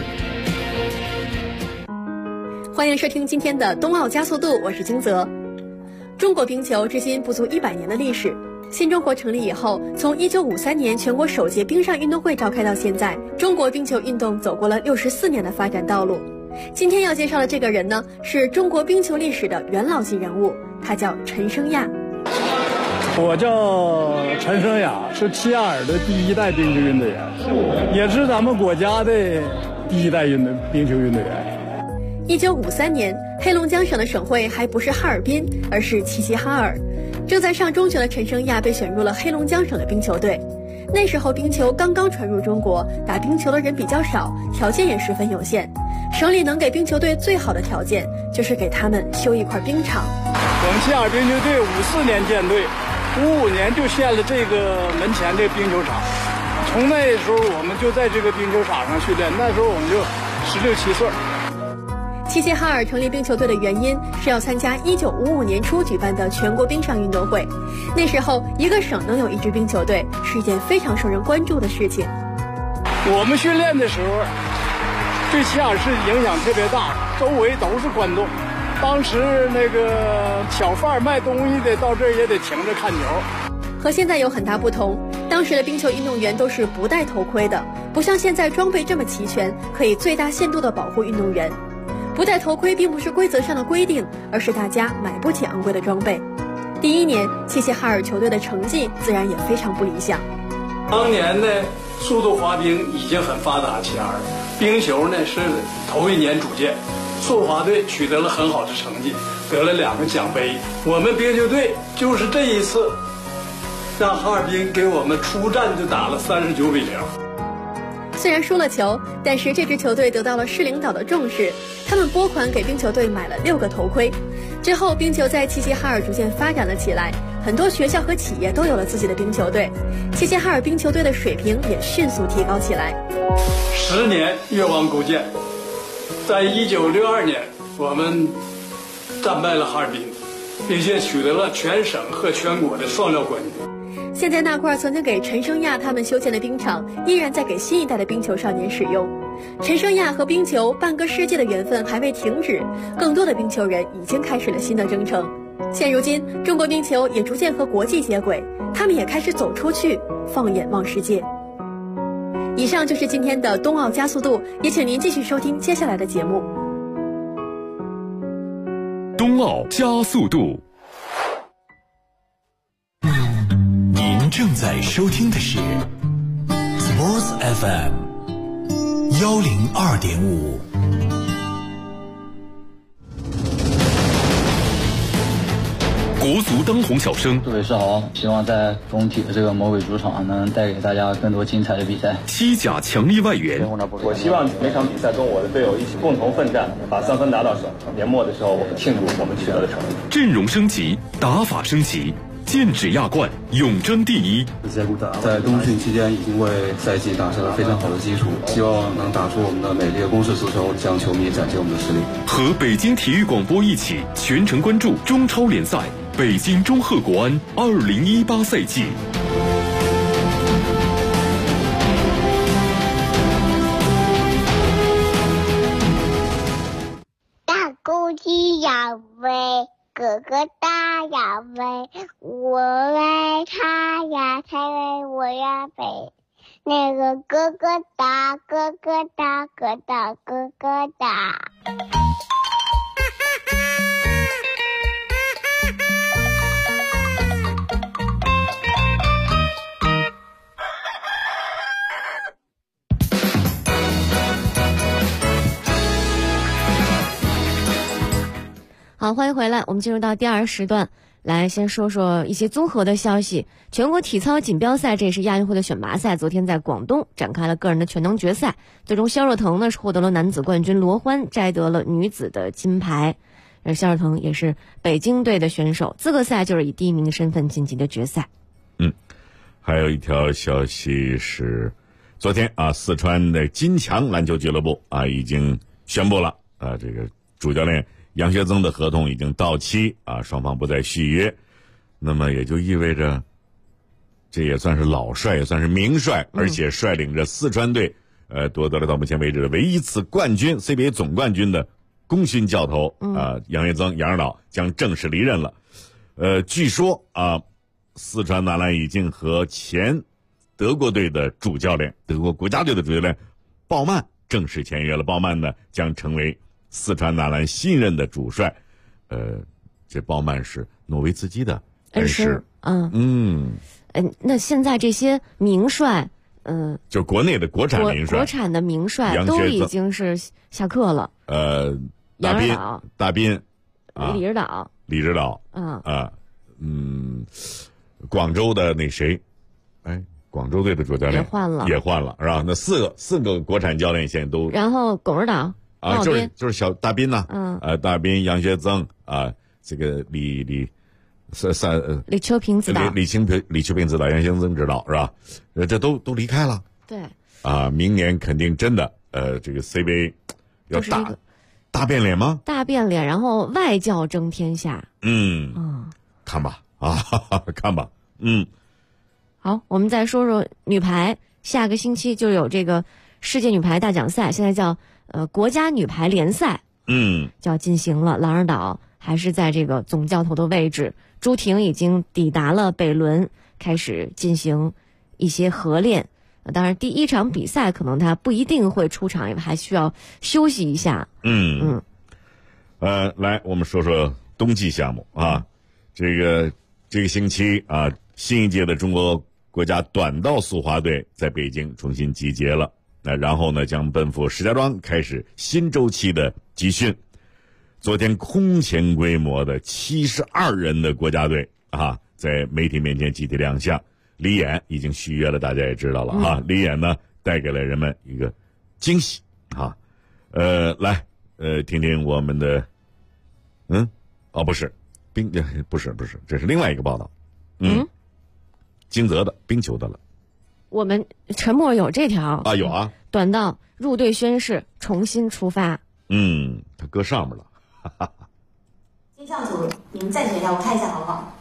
[SPEAKER 15] 欢迎收听今天的冬奥加速度，我是金泽。中国冰球至今不足100年的历史。新中国成立以后，从1953年全国首届冰上运动会召开到现在，中国冰球运动走过了64年的发展道路。今天要介绍的这个人呢，是中国冰球历史的元老级人物，他叫陈升亚。
[SPEAKER 16] 我叫陈升亚，是齐亚尔的第1代冰球运动员，也是咱们国家的第1代冰球运动员。
[SPEAKER 15] 1953年，黑龙江省的省会还不是哈尔滨，而是齐齐哈尔。正在上中学的陈升亚被选入了黑龙江省的冰球队。那时候冰球刚刚传入中国，打冰球的人比较少，条件也十分有限。省里能给冰球队最好的条件，就是给他们修一块冰场。
[SPEAKER 16] 我们齐亚尔冰球队54年建队，55年就建了这个门前这冰球场。 从那时候我们就在这个冰球场上训练，那时候我们就16、17岁。
[SPEAKER 15] 齐齐哈尔成立冰球队的原因是要参加1955年初举办的全国冰上运动会。那时候一个省能有一支冰球队是一件非常受人关注的事情。
[SPEAKER 16] 我们训练的时候对齐齐哈尔市影响特别大，周围都是观众。当时那个小贩卖东西的到这儿也得停着看球。
[SPEAKER 15] 和现在有很大不同，当时的冰球运动员都是不戴头盔的，不像现在装备这么齐全，可以最大限度地保护运动员。不戴头盔并不是规则上的规定，而是大家买不起昂贵的装备。第一年，齐齐哈尔球队的成绩自然也非常不理想。
[SPEAKER 16] 当年呢，速度滑冰已经很发达，齐齐哈尔冰球呢是头一年组建，速滑队取得了很好的成绩，得了2个奖杯。我们冰球队就是这一次，让哈尔滨给我们出战就打了39比0。
[SPEAKER 15] 虽然输了球，但是这支球队得到了市领导的重视，他们拨款给冰球队买了6个头盔。之后，冰球在齐齐哈尔逐渐发展了起来，很多学校和企业都有了自己的冰球队，齐齐哈尔冰球队的水平也迅速提高起来。
[SPEAKER 16] 10年越王勾践，在1962年，我们战败了哈尔滨，并且取得了全省和全国的双料冠军。
[SPEAKER 15] 现在那块曾经给陈生亚他们修建的冰场，依然在给新一代的冰球少年使用。陈生亚和冰球半个世纪的缘分还未停止，更多的冰球人已经开始了新的征程。现如今，中国冰球也逐渐和国际接轨，他们也开始走出去，放眼望世界。以上就是今天的冬奥加速度，也请您继续收听接下来的节目。
[SPEAKER 8] 冬奥加速度。
[SPEAKER 4] 您正在收听的是 Sports FM 102.5。
[SPEAKER 8] 国足当红小生，
[SPEAKER 17] 各位是好，希望在中体的这个魔鬼主场能带给大家更多精彩的比赛。
[SPEAKER 8] 西甲强力外援，
[SPEAKER 18] 我希望每场比赛跟我的队友一起共同奋战，把3分拿到手。年末的时候，我们庆祝我们取得的成绩。
[SPEAKER 8] 阵容升级，打法升级，剑指亚冠，永争第一。
[SPEAKER 11] 在冬训期间已经为赛季打下了非常好的基础，希望能打出我们的美丽的攻势足球，向球迷展现我们的实力。
[SPEAKER 8] 和北京体育广播一起全程关注中超联赛北京中赫国安2018赛季。
[SPEAKER 5] 大公鸡要飞，哥哥大要飞，我为他呀，才为我呀飞。那个哥哥大，哥哥大，哥大，哥哥大。
[SPEAKER 7] 好，欢迎回来，我们进入到第2时段，来先说说一些综合的消息。全国体操锦标赛，这也是亚运会的选拔赛，昨天在广东展开了个人的全能决赛，最终肖若腾呢是获得了男子冠军，罗欢摘得了女子的金牌。肖若腾也是北京队的选手，资格赛就是以第1名的身份晋级的决赛。
[SPEAKER 1] 还有一条消息是，昨天四川的金强篮球俱乐部已经宣布了这个主教练杨学增的合同已经到期双方不再续约，那么也就意味着这也算是老帅，也算是名帅，而且率领着四川队夺得了到目前为止的唯一一次冠军 CBA 总冠军的功勋教头杨学增杨指导将正式离任了。据说四川男篮已经和前德国队的主教练，德国国家队的主教练鲍曼正式签约了。鲍曼呢将成为四川男篮新任的主帅。这鲍曼是诺维茨基的恩师。
[SPEAKER 7] 那现在这些名帅，
[SPEAKER 1] 就国内的国产名帅，
[SPEAKER 7] 国产的名帅都已经是下课了。
[SPEAKER 1] 大斌，李指导，广州的那谁，广州队的主教练也换了，是吧？那四个国产教练现在都，
[SPEAKER 7] 然后龚指导
[SPEAKER 1] 就是小大斌呐，大斌、杨学增这个李
[SPEAKER 7] 李秋平指导，
[SPEAKER 1] 李秋平指导，杨先生指导是吧？这都离开了。
[SPEAKER 7] 对。
[SPEAKER 1] 明年肯定真的这个 C 杯要大变脸吗？
[SPEAKER 7] 大变脸，然后外教争天下。
[SPEAKER 1] 看吧看吧。
[SPEAKER 7] 好，我们再说说女排，下个星期就有这个世界女排大奖赛，现在叫国家女排联赛，就要进行了。郎尔岛还是在这个总教头的位置，朱婷已经抵达了北仑，开始进行一些合练。当然，第一场比赛可能他不一定会出场，因为还需要休息一下。
[SPEAKER 1] 来，我们说说冬季项目啊，这个星期啊，新一届的中国国家短道速滑队在北京重新集结了。然后呢，将奔赴石家庄开始新周期的集训。昨天空前规模的72人的国家队啊，在媒体面前集体亮相。李岩已经续约了，大家也知道了哈。李岩呢，带给了人们一个惊喜啊。来，听听我们的，不是，不是，这是另外一个报道。金泽的冰球的了。
[SPEAKER 7] 我们陈默有这条
[SPEAKER 1] 啊，有啊。
[SPEAKER 7] 短道入队宣誓，重新出发。
[SPEAKER 1] 他搁上面了。
[SPEAKER 19] 金项组，你们再选一下，我看一下好不好？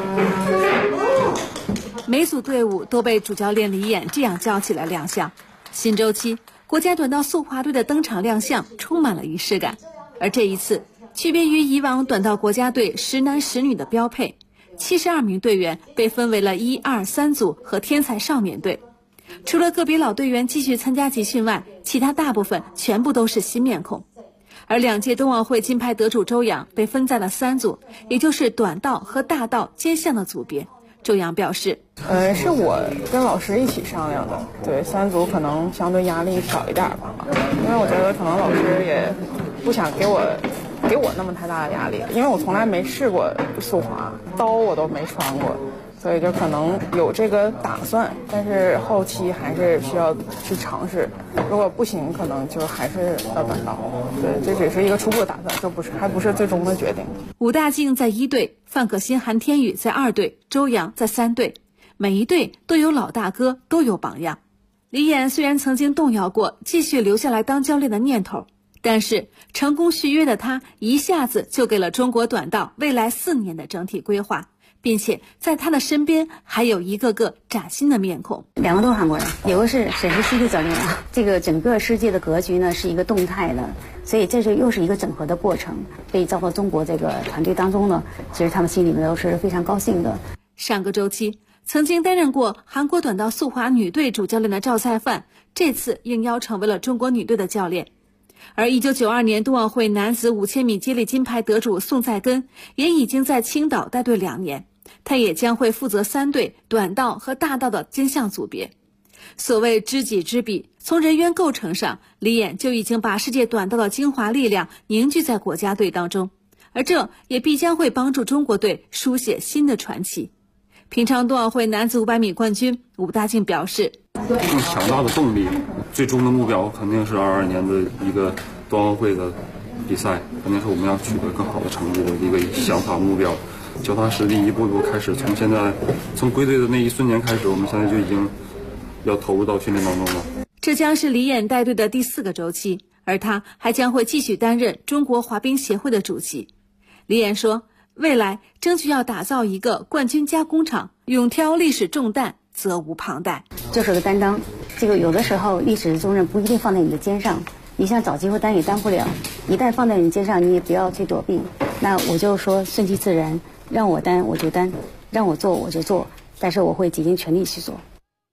[SPEAKER 15] 每组队伍都被主教练李岩这样叫起来亮相。新周期，国家短道速滑队的登场亮相充满了仪式感。而这一次，区别于以往短道国家队10男10女的标配，72名队员被分为了1、2、3组和天才少年队。除了个别老队员继续参加集训外，其他大部分全部都是新面孔。而2届冬奥会金牌得主周洋被分在了3组，也就是短道和大道兼项的组别。周洋表示，
[SPEAKER 20] 是我跟老师一起商量的，对，3组可能相对压力少一点吧，因为我觉得可能老师也不想给我那么太大的压力，因为我从来没试过速滑，刀我都没穿过，所以就可能有这个打算，但是后期还是需要去尝试，如果不行可能就还是要短道。对，这只是一个初步的打算，这还不是最终的决定。
[SPEAKER 15] 武大靖在1队，范可新、韩天宇在2队，周洋在3队，每一队都有老大哥，都有榜样。李岩虽然曾经动摇过继续留下来当教练的念头，但是成功续约的他一下子就给了中国短道未来4年的整体规划，并且在他的身边还有一个个崭新的面孔。
[SPEAKER 19] 2个都是韩国人，有个是沈石溪的教练啊。这个整个世界的格局呢是一个动态的，所以这又是一个整合的过程。被招到中国这个团队当中呢，其实他们心里面都是非常高兴的。
[SPEAKER 15] 上个周期曾经担任过韩国短道速滑女队主教练的赵赛范，这次应邀成为了中国女队的教练。而1992年冬奥会男子5000米接力金牌得主宋在根也已经在青岛带队2年，他也将会负责3队短道和大道的兼项组别。所谓知己知彼，从人员构成上，李岩就已经把世界短道的精华力量凝聚在国家队当中，而这也必将会帮助中国队书写新的传奇。平昌冬奥会男子500米冠军武大靖表示，
[SPEAKER 11] 更强大的动力，最终的目标肯定是22年的一个冬奥会的比赛，肯定是我们要取得更好的成绩的一个想法目标。脚踏实地，一步一步开始，从归队的那一瞬间开始，我们现在就已经要投入到训练当中了。
[SPEAKER 15] 这将是李岩带队的第4个周期，而他还将会继续担任中国滑冰协会的主席。李岩说，未来争取要打造一个冠军加工厂，勇挑历史重担，责无旁贷。
[SPEAKER 19] 就是个担当，这个有的时候历史的重任不一定放在你的肩上，你想找机会担也担不了，一旦放在你肩上，你也不要去躲避。那我就说顺其自然，让我担我就担，让我做我就做，但是我会竭尽全力去做。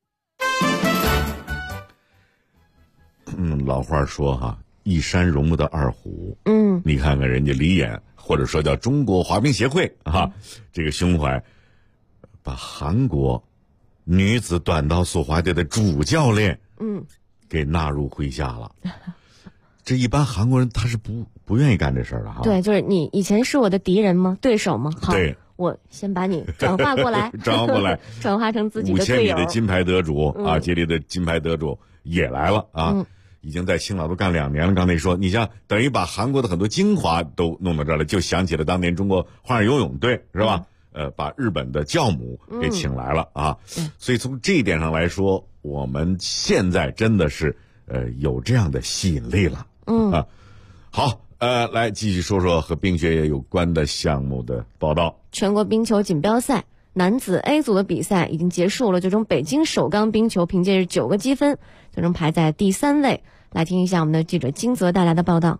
[SPEAKER 1] 老话说哈，一山容不得二虎。你看看人家李岩，或者说叫中国滑冰协会啊，这个胸怀，把韩国女子短道速滑队的主教练给纳入麾下了。这一般韩国人他是不愿意干这事儿的哈。
[SPEAKER 7] 对，就是你以前是我的敌人吗？对手吗？好，对，我先把你转化过来，转化成自己的队友。
[SPEAKER 1] 5000米的金牌得主啊，接力的金牌得主也来了啊。已经在青岛都干2年了。刚才说，你像等于把韩国的很多精华都弄到这儿了，就想起了当年中国花样游泳队是吧？ 把日本的教母给请来了啊。所以从这一点上来说，我们现在真的是有这样的吸引力了。好，来继续说说和冰雪也有关的项目的报道。
[SPEAKER 7] 全国冰球锦标赛男子 A 组的比赛已经结束了，最终北京首钢冰球凭借9个积分，最终排在第3位。来听一下我们的记者金泽带来的报道。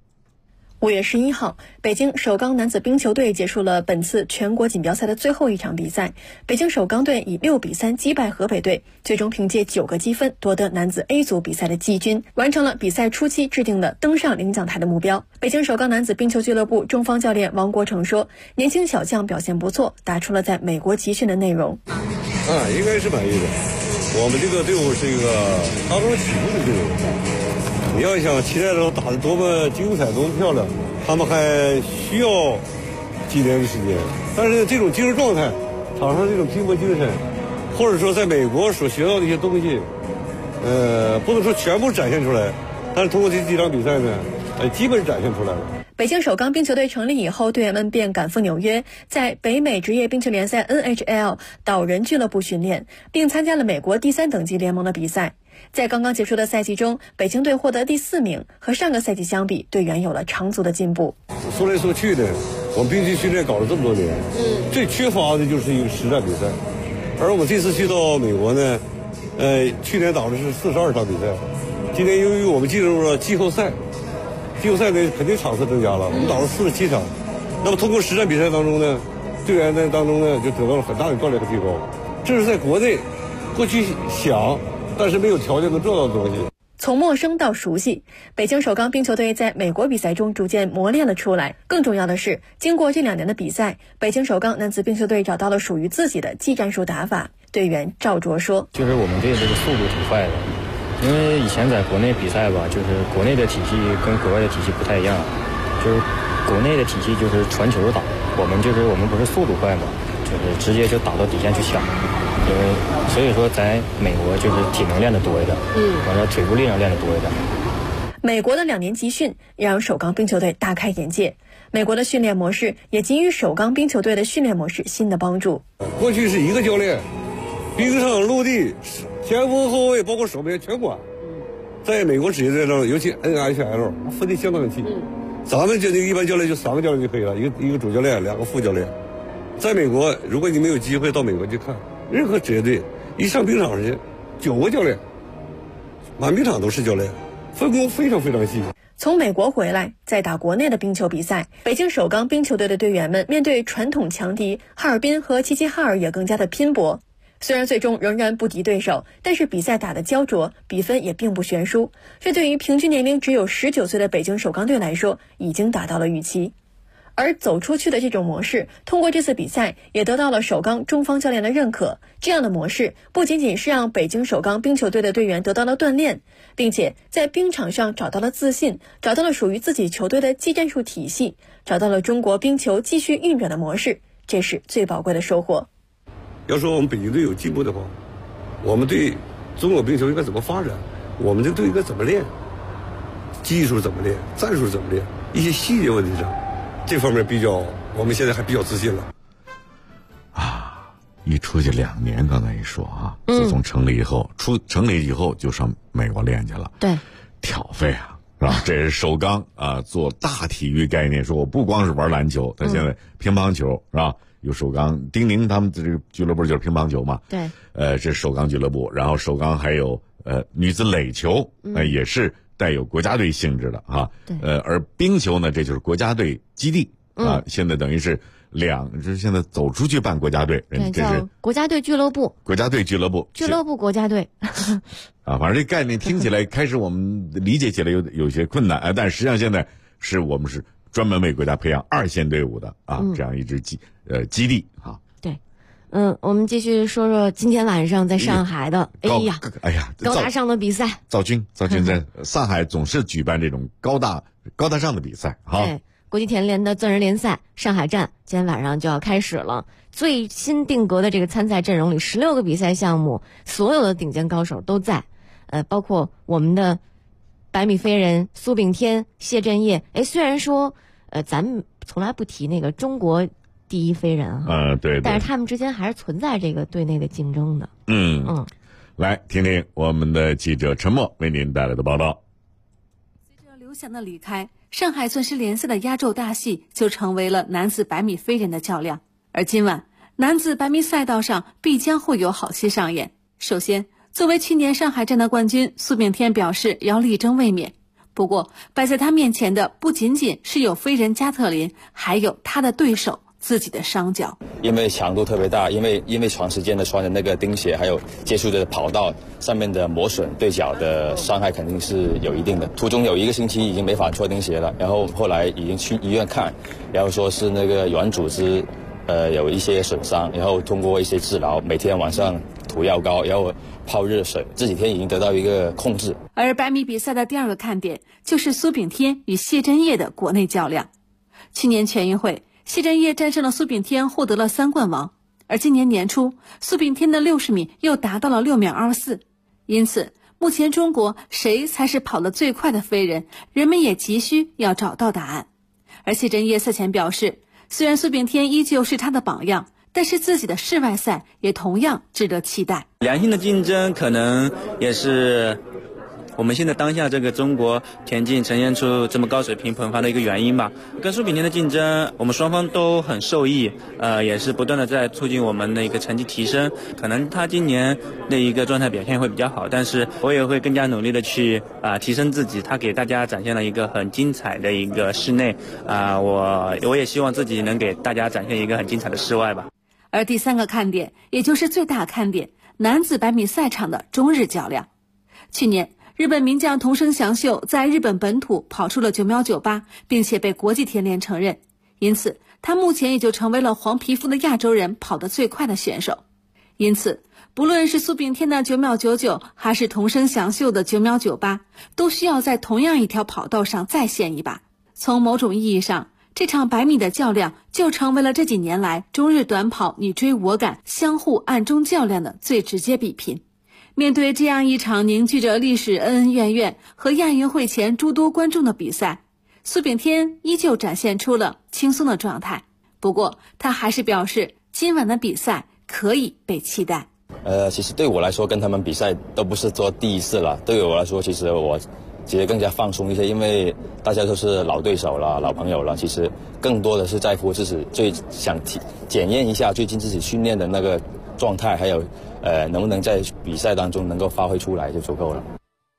[SPEAKER 15] 5月11号，北京首钢男子冰球队结束了本次全国锦标赛的最后一场比赛。北京首钢队以6比3击败河北队，最终凭借9个积分夺得男子 A 组比赛的季军，完成了比赛初期制定的登上领奖台的目标。北京首钢男子冰球俱乐部中方教练王国成说，年轻小将表现不错，打出了在美国集训的内容。
[SPEAKER 21] 应该是满意的。我们这个队伍是一个当中起步的队伍。你要想期待着打得多么精彩多么漂亮，他们还需要几年的时间。但是这种精神状态，场上这种拼搏精神，或者说在美国所学到的一些东西，不能说全部展现出来，但是通过这几场比赛呢，基本展现出来了。
[SPEAKER 15] 北京首钢冰球队成立以后，队员们便赶赴纽约，在北美职业冰球联赛 NHL 岛人俱乐部训练，并参加了美国第3等级联盟的比赛。在刚刚结束的赛季中，北京队获得第4名，和上个赛季相比，队员有了长足的进步。
[SPEAKER 21] 说来说去的，我们冰球训练搞了这么多年，最缺乏的就是一个实战比赛。而我们这次去到美国呢，去年打的是42场比赛，今年由于我们进入了季后赛，季后赛呢肯定场次增加了，我们打了47场。那么通过实战比赛当中呢，队员呢当中呢就得到了很大的锻炼和提高。这是在国内过去想，但是没有条件能做到的东西。
[SPEAKER 15] 从陌生到熟悉，北京首钢冰球队在美国比赛中逐渐磨练了出来。更重要的是，经过这2年的比赛，北京首钢男子冰球队找到了属于自己的技战术打法。队员赵卓说：“
[SPEAKER 22] 就是我们队这个速度挺快的，因为以前在国内比赛吧，就是国内的体系跟国外的体系不太一样，就是国内的体系就是传球打，我们不是速度快嘛，就是直接就打到底线去抢。”因为所以说在美国就是体能练得多一点，完了腿部力量练得多一点。
[SPEAKER 15] 美国的2年集训让首钢冰球队大开眼界，美国的训练模式也给予首钢冰球队的训练模式新的帮助。
[SPEAKER 21] 过去是一个教练，冰上陆地前锋后卫包括守门员全管，在美国职业队中，尤其 NHL 分得相当细。咱们一般教练就3个教练就可以了，一个主教练，2个副教练。在美国，如果你没有机会到美国去看，任何职业队一上冰场上去，9个教练，满冰场都是教练，分工非常非常细。
[SPEAKER 15] 从美国回来，再打国内的冰球比赛，北京首钢冰球队的队员们面对传统强敌哈尔滨和齐齐哈尔也更加的拼搏。虽然最终仍然不敌对手，但是比赛打得焦灼，比分也并不悬殊。这对于平均年龄只有19岁的北京首钢队来说，已经达到了预期。而走出去的这种模式，通过这次比赛也得到了首钢中方教练的认可。这样的模式不仅仅是让北京首钢冰球队的队员得到了锻炼，并且在冰场上找到了自信，找到了属于自己球队的技战术体系，找到了中国冰球继续运转的模式，这是最宝贵的收获。
[SPEAKER 21] 要说我们北京队有进步的话，我们对中国冰球应该怎么发展，我们这队应该怎么练，技术怎么练，战术怎么练，一些细节问题上，这方面我们现在还比较自信了。
[SPEAKER 1] 一出去2年，刚才一说啊，自从成立以后，就上美国练去了。
[SPEAKER 7] 对，
[SPEAKER 1] 挑费啊，是吧？这是首钢啊，做大体育概念，说我不光是玩篮球，他现在乒乓球是吧？有首钢，丁宁他们这个俱乐部就是乒乓球嘛。
[SPEAKER 7] 对，
[SPEAKER 1] 这是首钢俱乐部，然后首钢还有女子垒球，也是带有国家队性质的啊。
[SPEAKER 7] 对，
[SPEAKER 1] 而冰球呢，这就是国家队基地啊。现在等于是就是现在走出去办国家队，
[SPEAKER 7] 对，叫国家队俱乐部。
[SPEAKER 1] 国家队俱乐部，
[SPEAKER 7] 俱乐部国家队。
[SPEAKER 1] 啊，反正这概念听起来开始我们理解起来有些困难，但实际上现在我们是专门为国家培养2线队伍的啊，这样一支基地啊。
[SPEAKER 7] 对，我们继续说说今天晚上在上海的，高大上的比赛。
[SPEAKER 1] 赵军在上海总是举办这种高大上的比赛哈。
[SPEAKER 7] 对，国际田联的钻石联赛上海站今天晚上就要开始了。最新定格的这个参赛阵容里，16个比赛项目，所有的顶尖高手都在，包括我们的百米飞人苏炳添、谢震业。虽然说咱们从来不提那个中国第一飞人啊。
[SPEAKER 1] 对。
[SPEAKER 7] 但是他们之间还是存在这个队内的竞争的。
[SPEAKER 1] 来听听我们的记者陈默为您带来的报道。
[SPEAKER 15] 随着刘翔的离开，上海钻石联赛的压轴大戏就成为了男子100米飞人的较量。而今晚男子100米赛道上必将会有好戏上演。首先，作为去年上海站的冠军，苏炳添表示要力争卫冕。不过摆在他面前的不仅仅是有飞人加特林，还有他的对手自己的伤脚。
[SPEAKER 2] 因为强度特别大，因为长时间的穿的那个钉鞋，还有接触的跑道上面的磨损，对脚的伤害肯定是有一定的。途中有1个星期已经没法穿钉鞋了，然后后来已经去医院看，然后说是那个软组织有一些损伤，然后通过一些治疗，每天晚上涂药膏，然后泡热水，这几天已经得到一个控制。
[SPEAKER 15] 而100米比赛的第二个看点就是苏炳添与谢震业的国内较量。去年全运会，谢震业战胜了苏炳添，获得了3冠王。而今年年初，苏炳添的60米又达到了6秒24。因此，目前中国谁才是跑得最快的飞人，人们也急需要找到答案。而谢震业赛前表示，虽然苏炳添依旧是他的榜样，但是自己的室外赛也同样值得期待。
[SPEAKER 3] 良性的竞争可能也是我们现在当下这个中国田径呈现出这么高水平迸发的一个原因吧。跟苏炳添的竞争，我们双方都很受益，也是不断的在促进我们的一个成绩提升。可能他今年的一个状态表现会比较好，但是我也会更加努力的去提升自己。他给大家展现了一个很精彩的一个室内，我也希望自己能给大家展现一个很精彩的室外吧。
[SPEAKER 15] 而第3个看点，也就是最大看点，男子100米赛场的中日较量。去年日本名将桐生祥秀在日本本土跑出了9秒98，并且被国际田联承认，因此他目前也就成为了黄皮肤的亚洲人跑得最快的选手。因此不论是苏炳添的9秒99，还是桐生祥秀的9秒98，都需要在同样一条跑道上再现一把。从某种意义上，这场100米的较量就成为了这几年来中日短跑你追我赶、相互暗中较量的最直接比拼。面对这样一场凝聚着历史恩恩怨怨和亚运会前诸多观众的比赛，苏炳添依旧展现出了轻松的状态。不过他还是表示，今晚的比赛可以被期待。
[SPEAKER 2] 其实对我来说，跟他们比赛都不是做第一次了。对我来说，其实我觉得更加放松一些，因为大家都是老对手了、老朋友了。其实更多的是在乎自己最想检验一下最近自己训练的那个状态，还有能不能在比赛当中能够发挥出来就足够了。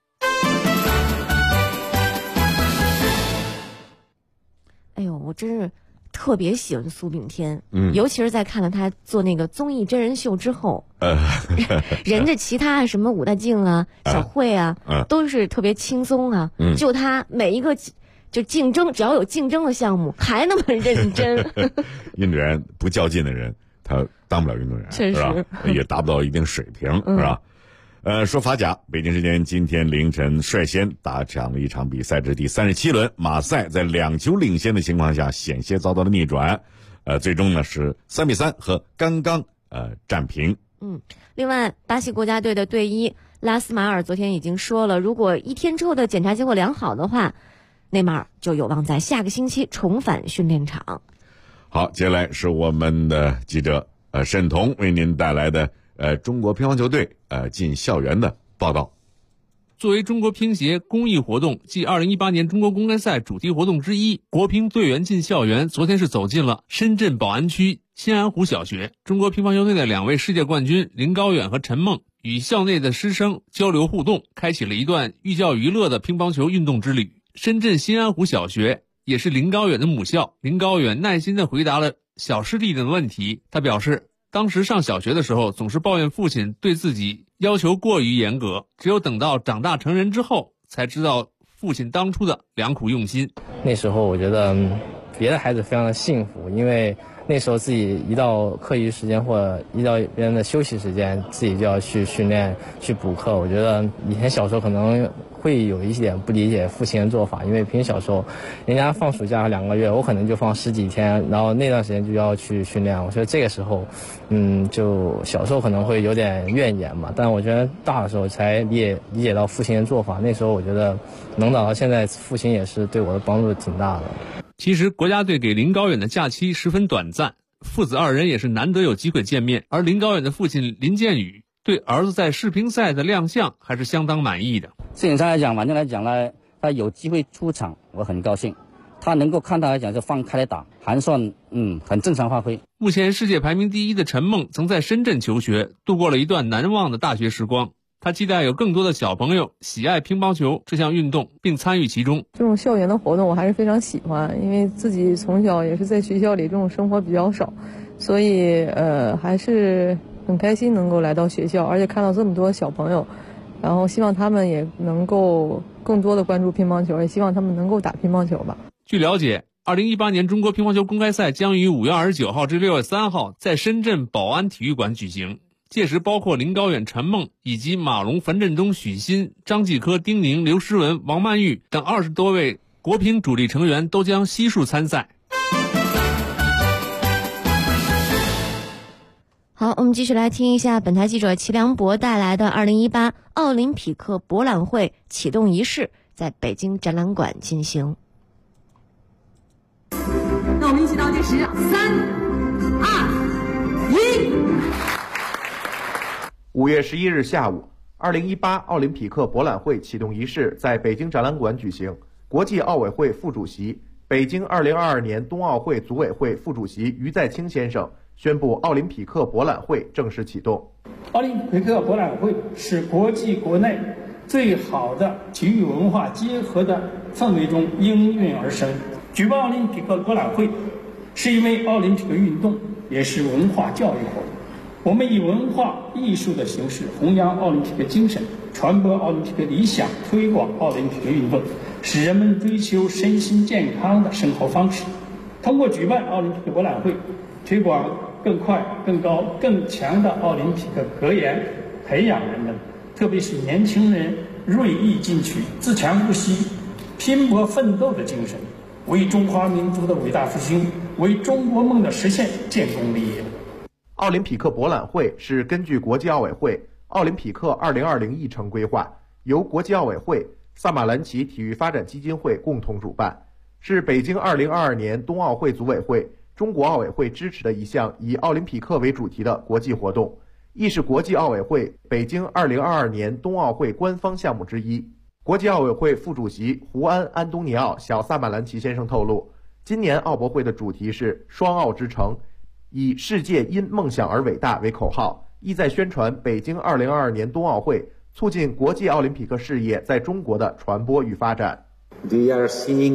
[SPEAKER 7] 哎呦，我真是特别喜欢苏炳添，尤其是在看了他做那个综艺真人秀之后，人家其他什么武大靖啊、小慧啊，都是特别轻松啊，就他每一个就竞争，只要有竞争的项目还那么认真。
[SPEAKER 1] 运动员不较劲的人，他当不了运动员，
[SPEAKER 7] 确实
[SPEAKER 1] 是吧？也达不到一定水平，是吧？说法甲，北京时间今天凌晨率先打响了一场比赛，这第37轮，马赛在2球领先的情况下险些遭到了逆转，最终呢是3比3和刚刚战平。
[SPEAKER 7] 另外，巴西国家队的队医拉斯马尔昨天已经说了，如果1天之后的检查结果良好的话，内马尔就有望在下个星期重返训练场。
[SPEAKER 1] 好，接下来是我们的记者沈彤为您带来的中国乒乓球队进校园的报道。
[SPEAKER 23] 作为中国乒协公益活动暨2018年中国公开赛主题活动之一，国乒队员进校园昨天是走进了深圳宝安区新安湖小学。中国乒乓球队的2位世界冠军林高远和陈梦与校内的师生交流互动，开启了一段寓教于乐的乒乓球运动之旅。深圳新安湖小学也是林高远的母校，林高远耐心地回答了小师弟的问题。他表示，当时上小学的时候总是抱怨父亲对自己要求过于严格，只有等到长大成人之后才知道父亲当初的良苦用心。
[SPEAKER 22] 那时候我觉得别的孩子非常的幸福，因为那时候自己一到课余时间或者一到别人的休息时间，自己就要去训练去补课。我觉得以前小时候可能会有一点不理解父亲的做法，因为平时小时候人家放暑假2个月，我可能就放10几天，然后那段时间就要去训练。我觉得这个时候就小时候可能会有点怨言嘛，但我觉得大的时候才理解到父亲的做法。那时候我觉得能打到现在，父亲也是对我的帮助挺大的。
[SPEAKER 23] 其实国家队给林高远的假期十分短暂， 父子二人也是难得有机会见面，而林高远的父亲林建宇对儿子在世乒赛的亮相还是相当满意的。
[SPEAKER 6] 世锦赛来讲，反正来讲呢，他有机会出场，我很高兴。他能够看他来讲就放开来打，还算很正常发挥。
[SPEAKER 23] 目前世界排名第1的陈梦曾在深圳求学，度过了一段难忘的大学时光。他期待有更多的小朋友喜爱乒乓球这项运动，并参与其中。
[SPEAKER 20] 这种校园的活动我还是非常喜欢，因为自己从小也是在学校里这种生活比较少，所以还是很开心能够来到学校，而且看到这么多小朋友，然后希望他们也能够更多的关注乒乓球，也希望他们能够打乒乓球吧。
[SPEAKER 23] 据了解，2018年中国乒乓球公开赛将于5月29号至6月3号在深圳宝安体育馆举行。届时包括林高远、陈梦以及马龙、樊振东、许昕、张继科、丁宁、刘诗雯、王曼玉等20多位国乒主力成员都将悉数参赛。
[SPEAKER 7] 好，我们继续来听一下本台记者齐良博带来的2018奥林匹克博览会启动仪式在北京展览馆进行。
[SPEAKER 9] 那我们一起倒计时，3、2、1。
[SPEAKER 12] 5月11日下午，2018奥林匹克博览会启动仪式在北京展览馆举行。国际奥委会副主席、北京2022年冬奥会组委会副主席于在清先生宣布奥林匹克博览会正式启动。
[SPEAKER 16] 奥林匹克博览会是国际国内最好的体育文化结合的氛围中应运而生。举办奥林匹克博览会是因为奥林匹克运动也是文化教育活动。我们以文化艺术的形式弘扬奥林匹克精神，传播奥林匹克理想，推广奥林匹克运动，使人们追求身心健康的生活方式。通过举办奥林匹克博览会，推广更快、更高、更强的奥林匹克格言，培养人们，特别是年轻人锐意进取、自强不息、拼搏奋斗的精神，为中华民族的伟大复兴，为中国梦的实现建功立业。
[SPEAKER 12] 奥林匹克博览会是根据国际奥委会奥林匹克2020议程规划，由国际奥委会、萨马兰奇体育发展基金会共同主办，是北京2022年冬奥会组委会、中国奥委会支持的一项以奥林匹克为主题的国际活动，亦是国际奥委会北京2022年冬奥会官方项目之一。国际奥委会副主席胡安·安东尼奥·小萨马兰奇先生透露，今年奥博会的主题是双奥之城，以世界因梦想而伟大为口号，意在宣传北京2022年冬奥会，促进国际奥林匹克事业在中国的传播与发展。
[SPEAKER 24] 今年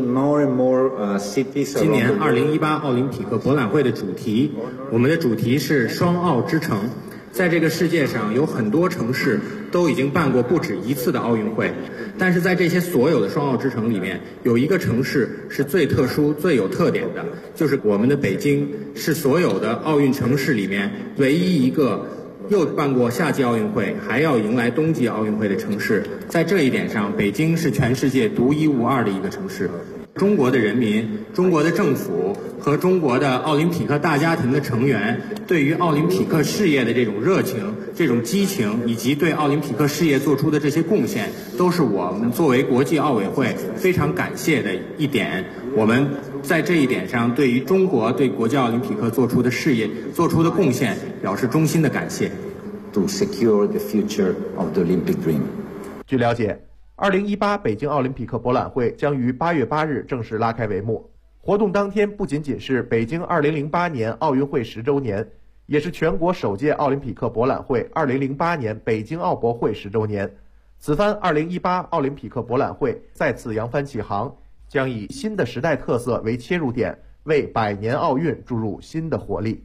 [SPEAKER 24] 2018奥林匹克博览会的主题，我们的主题是双奥之城。在这个世界上有很多城市都已经办过不止一次的奥运会，但是在这些所有的双奥之城里面，有一个城市是最特殊、最有特点的，就是我们的北京，是所有的奥运城市里面唯一一个又办过夏季奥运会，还要迎来冬季奥运会的城市。在这一点上，北京是全世界独一无二的一个城市。中国的人民、中国的政府和中国的奥林匹克大家庭的成员对于奥林匹克事业的这种热情、这种激情，以及对奥林匹克事业做出的这些贡献，都是我们作为国际奥委会非常感谢的一点。我们在这一点上对于中国对国际奥林匹克做出的事业、做出的贡献表示衷心的感谢。 To secure the future of the Olympic dream。
[SPEAKER 12] 据了解，2018北京奥林匹克博览会将于8月8日正式拉开帷幕。活动当天不仅仅是北京2008年奥运会10周年，也是全国首届奥林匹克博览会2008年北京奥博会10周年。此番2018奥林匹克博览会再次扬帆起航，将以新的时代特色为切入点，为百年奥运注入新的活力。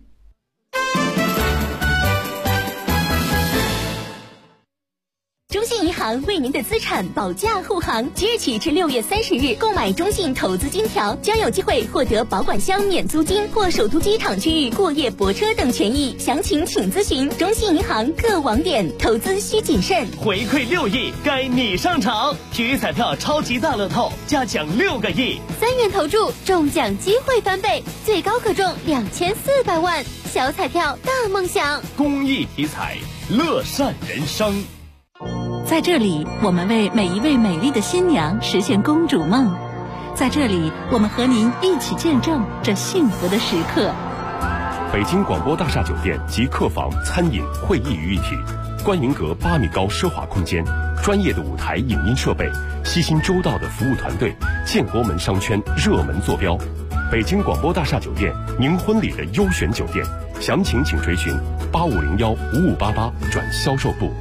[SPEAKER 25] 中信银行为您的资产保驾护航，即日起至6月30日，购买中信投资金条将有机会获得保管箱免租金或首都机场区域过夜泊车等权益。详情请咨询中信银行各网点。投资需谨慎。
[SPEAKER 4] 回馈6亿，该你上场！体育彩票超级大乐透加奖6个亿
[SPEAKER 25] ，3元投注中奖机会翻倍，最高可中2400万。小彩票大梦想，
[SPEAKER 4] 公益体彩，乐善人生。
[SPEAKER 26] 在这里，我们为每一位美丽的新娘实现公主梦。在这里，我们和您一起见证这幸福的时刻。
[SPEAKER 8] 北京广播大厦酒店集客房、餐饮、会议于一体，观云阁8米高奢华空间，专业的舞台影音设备，悉心周到的服务团队，建国门商圈热门坐标。北京广播大厦酒店，您婚礼的优选酒店，详情请垂询8501-5588转销售部。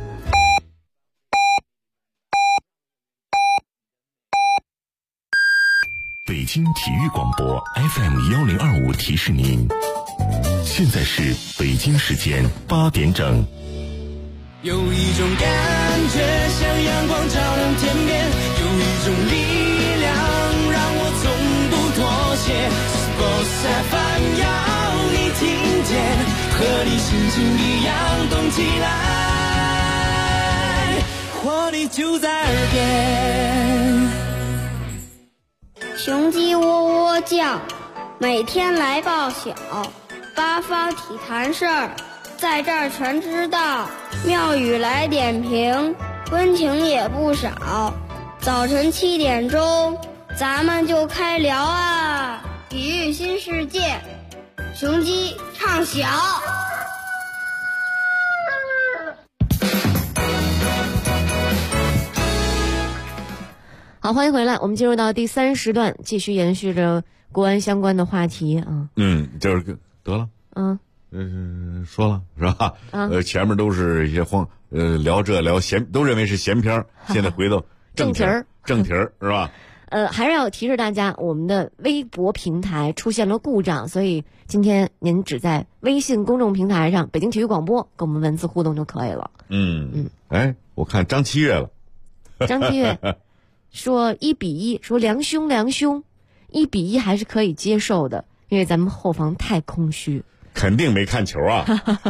[SPEAKER 10] 北京体育广播 FM1025提示您，现在是北京时间8点整。
[SPEAKER 13] 有一种感觉像阳光照亮天边，有一种力量让我从不妥协。Sports FM 要你听见，和你心情一样动起来，活力就在耳边。
[SPEAKER 5] 雄鸡喔喔叫，每天来报晓，八方体坛事儿，在这儿全知道。妙语来点评，温情也不少。早晨7点钟，咱们就开聊啊！体育新世界，雄鸡唱晓。
[SPEAKER 7] 好，欢迎回来，我们进入到第3时段，继续延续着国安相关的话题啊。
[SPEAKER 1] 就是得了。说了是吧？前面都是一些聊这聊闲，都认为是闲篇，现在回到正题儿是吧？
[SPEAKER 7] 还是要提示大家，我们的微博平台出现了故障，所以今天您只在微信公众平台上北京体育广播跟我们文字互动就可以了。
[SPEAKER 1] 我看张七月了。
[SPEAKER 7] 张七月说1-1，说梁兄，1-1还是可以接受的，因为咱们后防太空虚。
[SPEAKER 1] 肯定没看球啊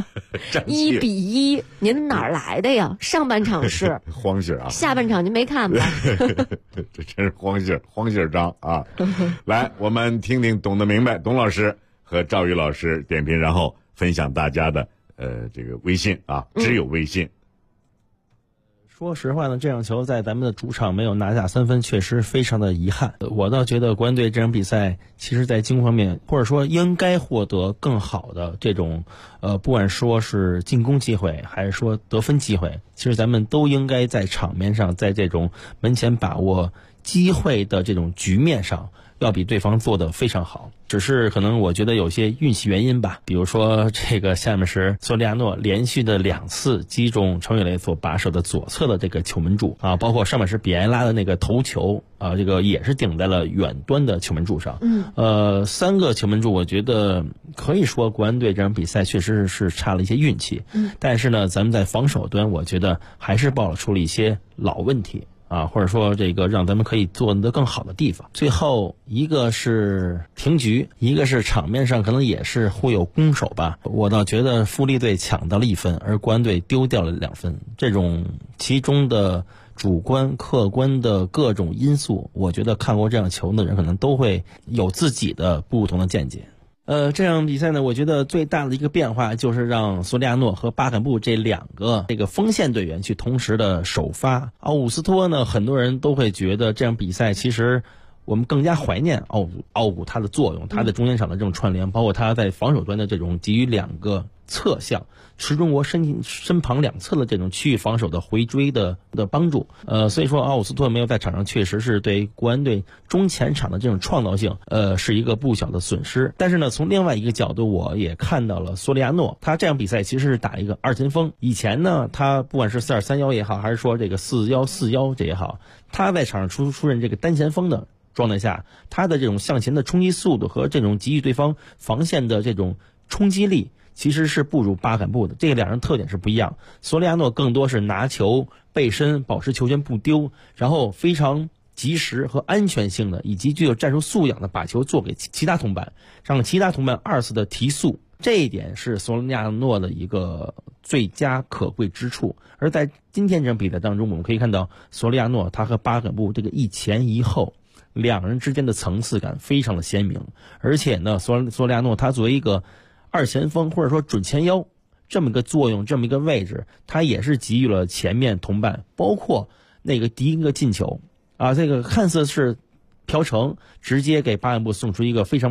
[SPEAKER 7] ！1-1，您哪儿来的呀？上半场是
[SPEAKER 1] 荒信啊，
[SPEAKER 7] 下半场您没看吧？
[SPEAKER 1] 这真是荒信张啊！来，我们听听懂得明白董老师和赵宇老师点评，然后分享大家的这个微信啊，只有微信。
[SPEAKER 14] 说实话呢，这场球在咱们的主场没有拿下3分，确实非常的遗憾。我倒觉得国安队这场比赛，其实在进攻方面，或者说应该获得更好的这种，不管说是进攻机会，还是说得分机会，其实咱们都应该在场面上，在这种门前把握机会的这种局面上，要比对方做得非常好。只是可能我觉得有些运气原因吧，比如说这个下面是索利亚诺连续的2次击中程宇雷所把守的左侧的这个球门柱啊，包括上面是比埃拉的那个头球啊，这个也是顶在了远端的球门柱上。3个球门柱，我觉得可以说国安队这场比赛确实是差了一些运气。但是呢，咱们在防守端，我觉得还是暴露出了一些老问题。或者说这个让咱们可以做得更好的地方。最后一个是平局，一个是场面上可能也是互有攻守吧。我倒觉得富力队抢到了1分，而国安队丢掉了2分。这种其中的主观客观的各种因素，我觉得看过这场球的人可能都会有自己的不同的见解。这场比赛呢，我觉得最大的一个变化就是让索利亚诺和巴坎布这2个这个锋线队员去同时的首发。奥古斯托呢，很多人都会觉得这场比赛其实我们更加怀念奥古他的作用，他的中间场的这种串联，包括他在防守端的这种给予2个侧向持中国身旁2侧的这种区域防守的回追的帮助。所以说奥古斯托没有在场上，确实是对国安队中前场的这种创造性是一个不小的损失。但是呢，从另外一个角度，我也看到了索利亚诺他这场比赛其实是打一个2前锋。以前呢，他不管是4-2-3-1也好，还是说这个4-1-4-1这也好，他在场上出任这个单前锋的状态下，他的这种向前的冲击速度和这种给予对方防线的这种冲击力其实是不如巴坎布的，这个2人特点是不一样。索利亚诺更多是拿球背身保持球权不丢，然后非常及时和安全性的以及具有战术素养的把球做给其他同伴，让其他同伴2次的提速，这一点是索利亚诺的一个最佳可贵之处。而在今天这场比赛当中，我们可以看到索利亚诺他和巴坎布这个一前一后2人之间的层次感非常的鲜明。而且呢，索利亚诺他作为一个2前锋或者说准前腰这么一个作用，这么一个位置，他也是给予了前面同伴，包括那个第一个进球啊，这个看似是朴成直接给巴坎布送出一个非常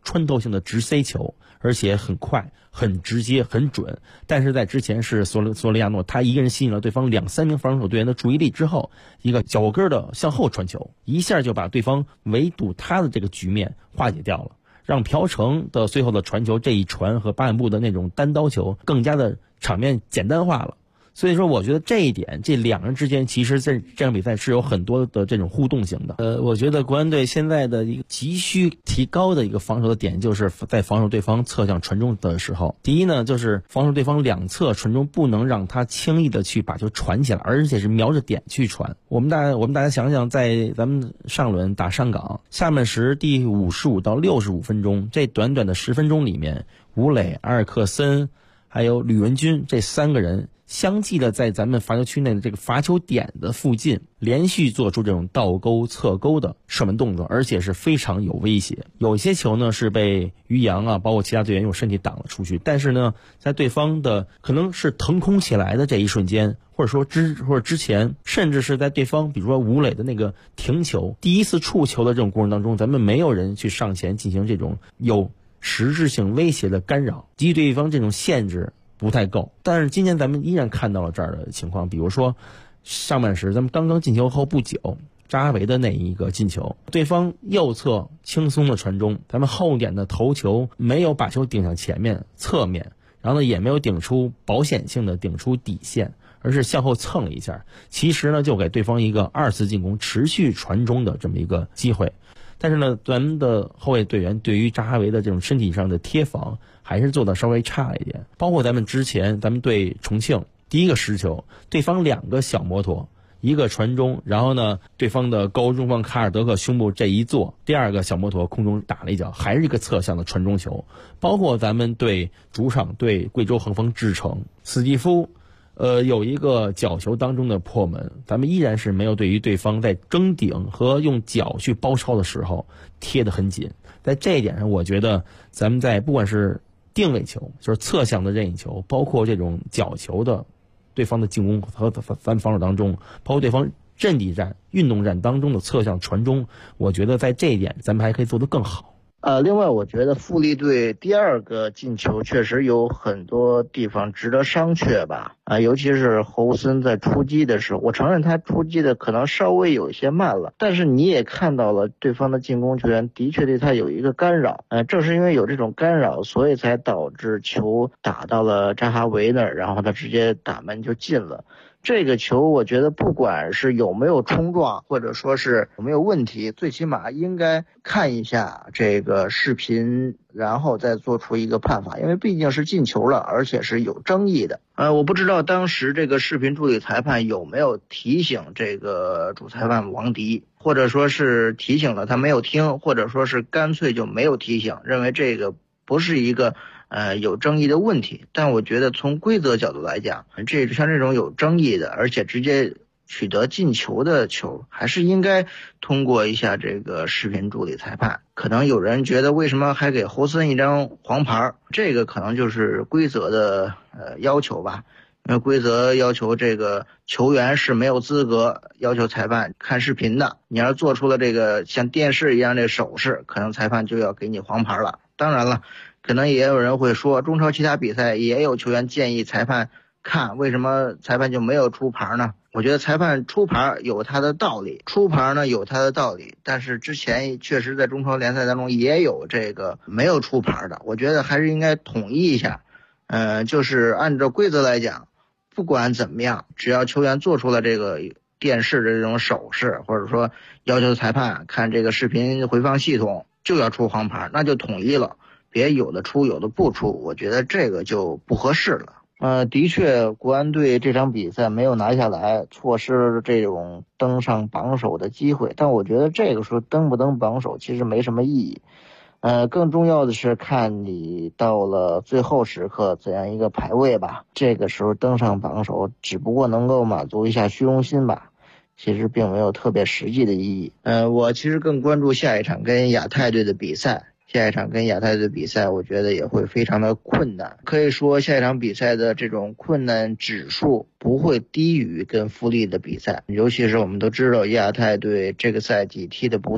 [SPEAKER 14] 穿透性的直塞球，而且很快、很直接、很准。但是在之前是索雷亚诺，他一个人吸引了对方2-3名防守队员的注意力之后，一个脚跟的向后传球，一下就把对方围堵他的这个局面化解掉了，让朴成的最后的传球这一传和巴彦布的那种单刀球更加的场面简单化了。所以说我觉得这一点，这两人之间其实在这场比赛是有很多的这种互动性的。我觉得国安队现在的一个急需提高的一个防守的点，就是在防守对方侧向传中的时候，第一呢，就是防守对方两侧传中不能让他轻易的去把球传起来，而且是瞄着点去传。我们大家想想，在咱们上轮打上港，下半时第55到65分钟，这短短的10分钟里面，吴磊、阿尔克森还有吕文君这3个人相继的在咱们罚球区内的这个罚球点的附近连续做出这种倒钩、侧钩的射门动作，而且是非常有威胁。有些球呢是被于洋啊，包括其他队员用身体挡了出去，但是呢，在对方的可能是腾空起来的这一瞬间，或者之前，甚至是在对方比如说吴磊的那个停球、第一次触球的这种过程当中，咱们没有人去上前进行这种有实质性威胁的干扰，给予对方这种限制不太够。但是今天咱们依然看到了这儿的情况，比如说上半时咱们刚刚进球后不久，扎哈维的那一个进球，对方右侧轻松的传中，咱们后点的头球没有把球顶向前面侧面，然后呢也没有顶出保险性的顶出底线，而是向后蹭了一下，其实呢就给对方一个2次进攻持续传中的这么一个机会。但是呢，咱们的后卫队员对于扎哈维的这种身体上的贴防还是做得稍微差一点。包括咱们对重庆第一个失球，对方2个小摩托，一个传中，然后呢对方的高中锋卡尔德克胸部这一坐，第2个小摩托空中打了一脚，还是一个侧向的传中球。包括咱们对主场对贵州恒丰智诚，斯蒂夫有一个角球当中的破门，咱们依然是没有对于对方在争顶和用脚去包抄的时候贴得很紧。在这一点上，我觉得咱们在不管是定位球，就是侧向的任意球，包括这种角球的对方的进攻和咱防守当中，包括对方阵地战、运动战当中的侧向传中，我觉得在这一点咱们还可以做得更好。
[SPEAKER 3] 另外我觉得富力队第2个进球确实有很多地方值得商榷吧。尤其是侯森在出击的时候，我承认他出击的可能稍微有一些慢了，但是你也看到了对方的进攻球员的确对他有一个干扰。正是因为有这种干扰，所以才导致球打到了扎哈维那儿，然后他直接打门就进了。这个球我觉得不管是有没有冲撞，或者说是有没有问题，最起码应该看一下这个视频，然后再做出一个判罚，因为毕竟是进球了，而且是有争议的。我不知道当时这个视频助理裁判有没有提醒这个主裁判王迪，或者说是提醒了他没有听，或者说是干脆就没有提醒，认为这个不是一个有争议的问题。但我觉得从规则角度来讲，像这种有争议的而且直接取得进球的球，还是应该通过一下这个视频助理裁判。可能有人觉得为什么还给侯森一张黄牌，这个可能就是规则的要求吧。因为规则要求这个球员是没有资格要求裁判看视频的，你要是做出了这个像电视一样的手势，可能裁判就要给你黄牌了。当然了，可能也有人会说，中超其他比赛也有球员建议裁判看，为什么裁判就没有出牌呢？我觉得裁判出牌有他的道理，出牌呢有他的道理，但是之前确实在中超联赛当中也有这个没有出牌的，我觉得还是应该统一一下。就是按照规则来讲，不管怎么样，只要球员做出了这个电视的这种手势，或者说要求裁判看这个视频回放系统，就要出黄牌，那就统一了，别有的出有的不出，我觉得这个就不合适了。的确国安队这场比赛没有拿下来，错失了这种登上榜首的机会，但我觉得这个时候登不登榜首其实没什么意义。更重要的是看你到了最后时刻怎样一个排位吧。这个时候登上榜首只不过能够满足一下虚荣心吧，其实并没有特别实际的意义。我其实更关注下一场跟亚太队的比赛。下一场跟亚太队的比赛我觉得也会非常的困难，可以说下一场比赛的这种困难指数不会低于跟富力的比赛，尤其是我们都知道亚太队这个赛季踢得不错，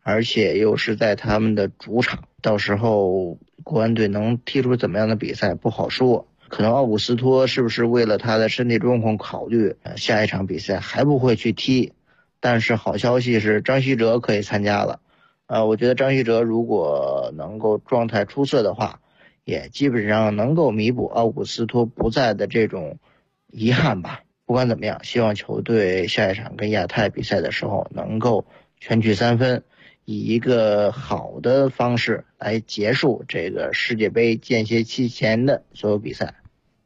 [SPEAKER 3] 而且又是在他们的主场，到时候国安队能踢出怎么样的比赛不好说。可能奥古斯托是不是为了他的身体状况考虑，下一场比赛还不会去踢。但是好消息是张稀哲可以参加了。我觉得张稀哲如果能够状态出色的话，也基本上能够弥补奥古斯托不在的这种遗憾吧。不管怎么样，希望球队下一场跟亚太比赛的时候能够全取3分，以一个好的方式来结束这个世界杯间歇期前的所有比赛。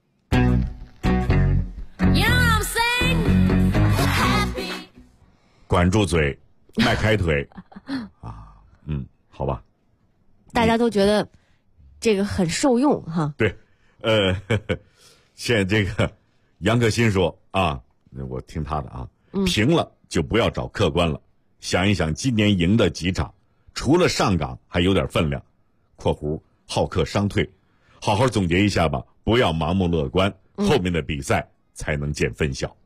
[SPEAKER 1] 管住嘴，迈开腿啊，好吧。
[SPEAKER 7] 大家都觉得这个很受用哈。
[SPEAKER 1] 对，现在这个杨可欣说啊，我听他的啊，平了就不要找客观了，想一想今年赢的几场，除了上港还有点分量（括弧浩克伤退），好好总结一下吧，不要盲目乐观，后面的比赛才能见分晓。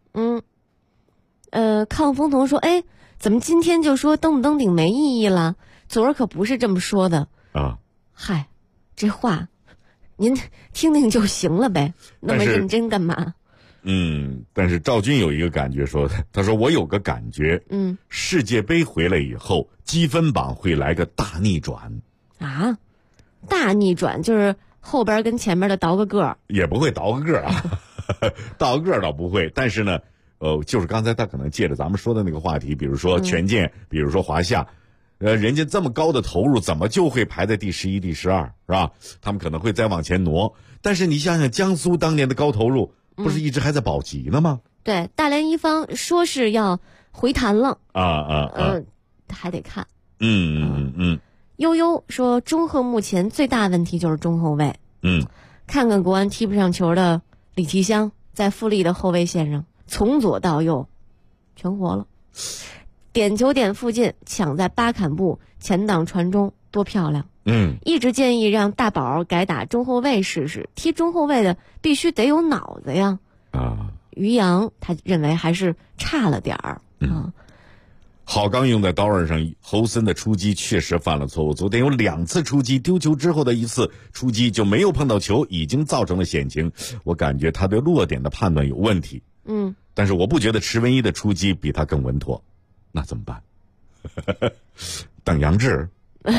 [SPEAKER 7] 抗风桐说，哎，怎么今天就说登不登顶没意义了？昨儿可不是这么说的啊。嗨，这话您听听就行了呗，那么认真干嘛？
[SPEAKER 1] 但是赵军有一个感觉说，他说我有个感觉，世界杯回来以后，积分榜会来个大逆转
[SPEAKER 7] 啊。大逆转就是后边跟前面的倒个个，也
[SPEAKER 1] 不会倒个个啊，倒个倒不会，但是呢。就是刚才他可能借着咱们说的那个话题，比如说权健，比如说华夏，人家这么高的投入，怎么就会排在第11、第12，是吧？他们可能会再往前挪。但是你想想，江苏当年的高投入，不是一直还在保级呢吗？
[SPEAKER 7] 对，大连一方说是要回弹了还得看。悠悠说，中赫目前最大问题就是中后卫。看看国安踢不上球的李奇香，在富力的后卫线上。从左到右全活了，点球点附近抢在巴坎布前挡传中，多漂亮。一直建议让大宝改打中后卫试试，踢中后卫的必须得有脑子呀。于洋他认为还是差了点儿。
[SPEAKER 1] 郝刚用在刀刃上，侯森的出击确实犯了错误。昨天有2次出击，丢球之后的1次出击就没有碰到球，已经造成了险情。我感觉他对落点的判断有问题。但是我不觉得池文一的出击比他更稳妥，那怎么办？等杨志。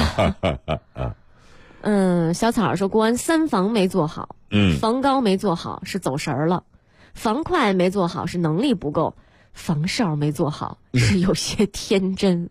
[SPEAKER 7] 小草说国安3防没做好，防高没做好是走神儿了，防快没做好是能力不够，防哨没做好是有些天真。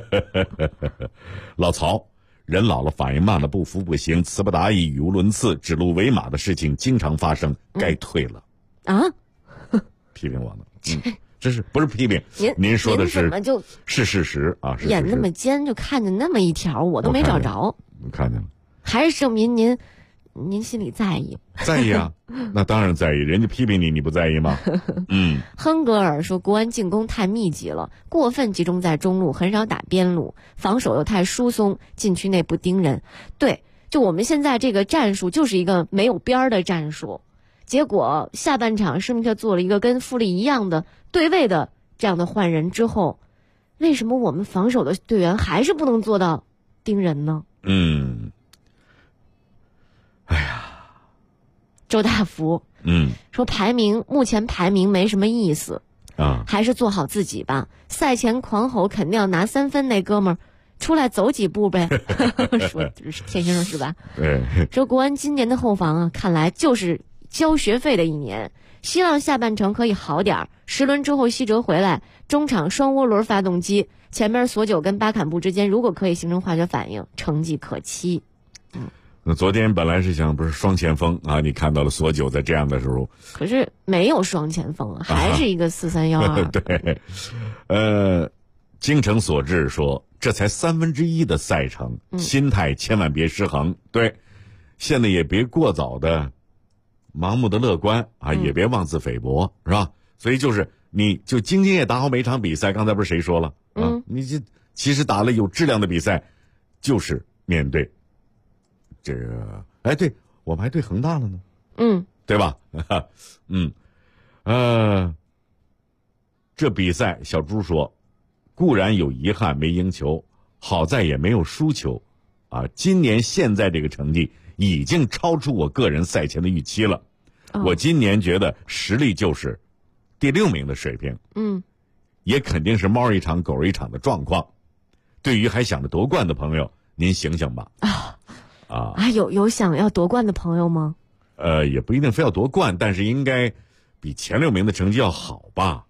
[SPEAKER 1] 老曹，人老了反应慢了，不服不行，词不达意，语无伦次，指鹿为马的事情经常发生，该退了
[SPEAKER 7] 啊！
[SPEAKER 1] 批评我呢？这是不是批评？您说的是是事实啊！
[SPEAKER 7] 眼那么尖，就看见那么一条，我都没找着。
[SPEAKER 1] 我看见了，
[SPEAKER 7] 还是证明您心里在意。
[SPEAKER 1] 在意啊，那当然在意。人家批评你不在意吗？
[SPEAKER 7] 亨格尔说，国安进攻太密集了，过分集中在中路，很少打边路，防守又太疏松，禁区内不盯人。对，就我们现在这个战术就是一个没有边儿的战术。结果下半场施密特做了一个跟富力一样的对位的这样的换人之后，为什么我们防守的队员还是不能做到盯人呢？周大福说目前排名没什么意思啊，还是做好自己吧。赛前狂吼肯定要拿3分那哥们儿出来走几步呗。说田先生是吧？
[SPEAKER 1] 对。
[SPEAKER 7] 说国安今年的后防啊，看来就是交学费的一年，希望下半程可以好点，10轮之后希哲回来，中场双涡轮发动机，前面索九跟巴坎布之间如果可以形成化学反应，成绩可期。
[SPEAKER 1] 那昨天本来是想不是双前锋啊，你看到了索九在这样的时候，
[SPEAKER 7] 可是没有双前锋啊，还是一个4-3-1-2。
[SPEAKER 1] 对，精诚所至说，这才1/3的赛程，心态千万别失衡。对，现在也别过早的盲目的乐观啊，也别妄自菲薄，是吧？所以就是你就兢兢业打好每场比赛。刚才不是谁说了啊？你这其实打了有质量的比赛，就是面对这个，对我们还对恒大了呢，对吧？这比赛小朱说，固然有遗憾没赢球， 好在也没有输球，啊，今年现在这个成绩已经超出我个人赛前的预期了。我今年觉得实力就是第6名的水平，也肯定是猫一场狗一场的状况。对于还想着夺冠的朋友，您醒醒吧。
[SPEAKER 7] 有想要夺冠的朋友吗？
[SPEAKER 1] 也不一定非要夺冠，但是应该比前6名的成绩要好吧。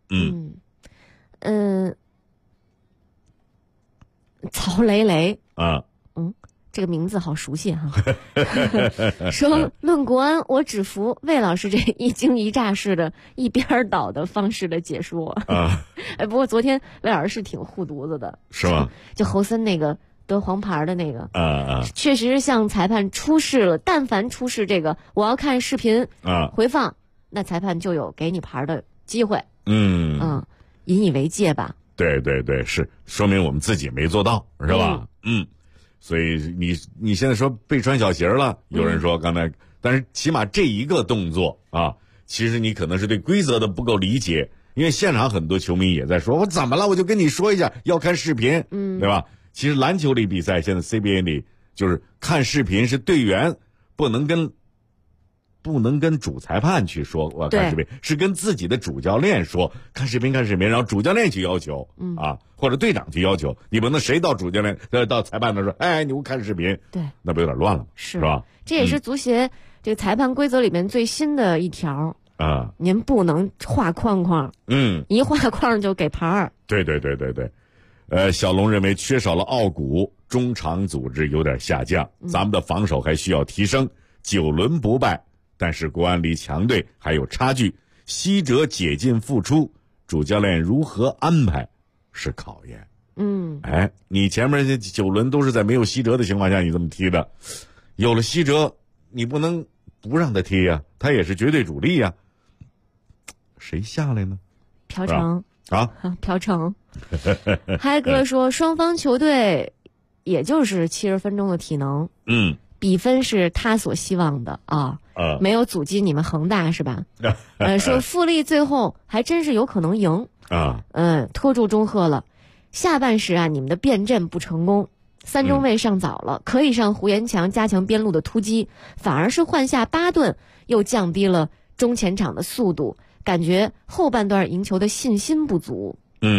[SPEAKER 7] 曹雷雷
[SPEAKER 1] 啊，
[SPEAKER 7] 这个名字好熟悉哈。说论国安，我只服魏老师这一惊一乍式的一边倒的方式的解说啊。不过昨天魏老师是挺护犊子的，
[SPEAKER 1] 是吗？
[SPEAKER 7] 就侯森那个得黄牌的那个确实向裁判出示了，但凡出示这个我要看视频回放，那裁判就有给你牌的机会。引以为戒吧。
[SPEAKER 1] 对对对，是说明我们自己没做到，是吧？所以你现在说被穿小鞋了，有人说刚才，但是起码这一个动作啊，其实你可能是对规则的不够理解，因为现场很多球迷也在说，我怎么了？我就跟你说一下，要看视频，对吧？其实篮球里比赛，现在 CBA 里就是看视频是队员不能跟主裁判去说我看视频，是跟自己的主教练说看视频，然后主教练去要求或者队长去要求，你不能谁到主教练到裁判那说，哎，你给我看视频，
[SPEAKER 7] 对，
[SPEAKER 1] 那不有点乱了吗？是吧？
[SPEAKER 7] 这也是足协这个裁判规则里面最新的一条啊，您不能画框框，一画框就给牌儿。对对对对对，
[SPEAKER 1] 小龙认为缺少了傲骨，中场组织有点下降，咱们的防守还需要提升，9轮不败。但是国安离强队还有差距，西哲解禁复出，主教练如何安排是考验。你前面这9轮都是在没有西哲的情况下你这么踢的，有了西哲你不能不让他踢呀，他也是绝对主力呀，谁下来呢？
[SPEAKER 7] 朴成朴成。嗨哥说双方球队也就是70分钟的体能，比分是他所希望的没有阻击你们恒大是吧？说富力最后还真是有可能赢拖住中赫了。下半时你们的变阵不成功，3中卫上早了，可以上胡延强加强边路的突击，反而是换下巴顿，又降低了中前场的速度，感觉后半段赢球的信心不足。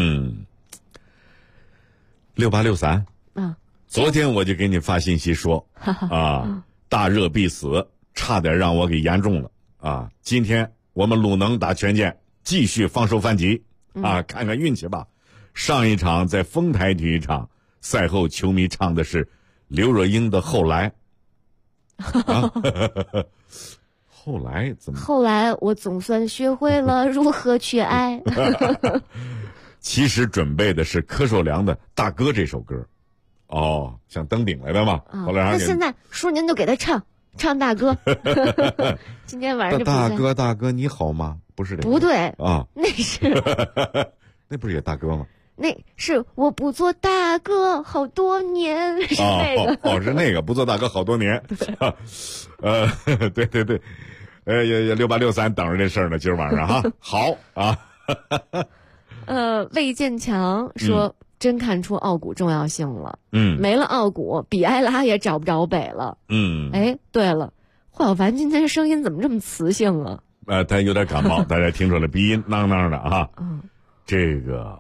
[SPEAKER 1] 6863昨天我就给你发信息说大热必死，差点让我给言中了今天我们鲁能打权健继续放手反击看看运气吧。上一场在丰台体育场，赛后球迷唱的是刘若英的后来后来怎么？
[SPEAKER 7] 后来我总算学会了如何去爱
[SPEAKER 1] 其实准备的是柯受良的大哥这首歌想登顶来的嘛。后来
[SPEAKER 7] 那现在叔您就给他唱大哥今天晚上这
[SPEAKER 1] 大哥你好吗？不是这个，
[SPEAKER 7] 不对那是
[SPEAKER 1] 那不是也大哥吗？
[SPEAKER 7] 那是我不做大哥好多年，是那个
[SPEAKER 1] 是那个不做大哥好多年对对对6863等着这事儿呢，今儿晚上好
[SPEAKER 7] 魏建强说真看出傲骨重要性了没了傲骨比埃拉也找不着北了对了，华小凡今天声音怎么这么磁性啊？
[SPEAKER 1] 他有点感冒大家听出来鼻音囔囔的这个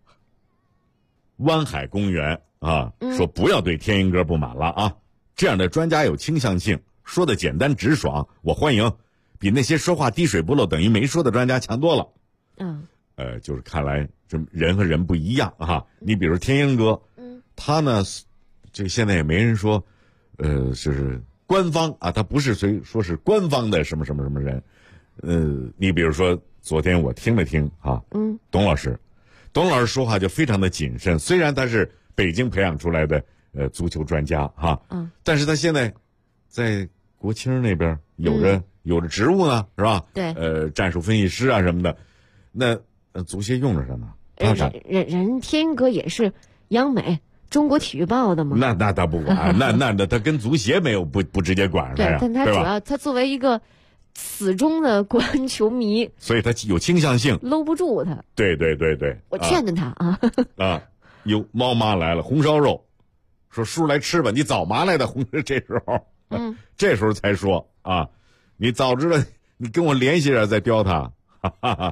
[SPEAKER 1] 湾海公园说不要对天鹰哥不满了这样的专家有倾向性，说的简单直爽，我欢迎，比那些说话滴水不漏等于没说的专家强多了就是看来这人和人不一样你比如天鹰哥他呢这个现在也没人说就是官方他不是说是官方的什么什么什么人你比如说昨天我听了听董老师说话就非常的谨慎，虽然他是北京培养出来的足球专家但是他现在在国青那边有着职务呢，是吧？
[SPEAKER 7] 对，
[SPEAKER 1] 战术分析师什么的，那足协用着什么？
[SPEAKER 7] 人天鹰哥也是央美中国体育报的嘛。
[SPEAKER 1] 那他不管，那他跟足协没有不直接管他呀，
[SPEAKER 7] 但他主要他作为一个死忠的国安球迷，
[SPEAKER 1] 所以他有倾向性，
[SPEAKER 7] 搂不住他。
[SPEAKER 1] 对对对对，
[SPEAKER 7] 我劝劝他
[SPEAKER 1] 哟，猫妈来了，红烧肉，说叔来吃吧，你早嘛来的红？这时候，这时候才说啊，你早知道你跟我联系点再叼它，哈哈哈。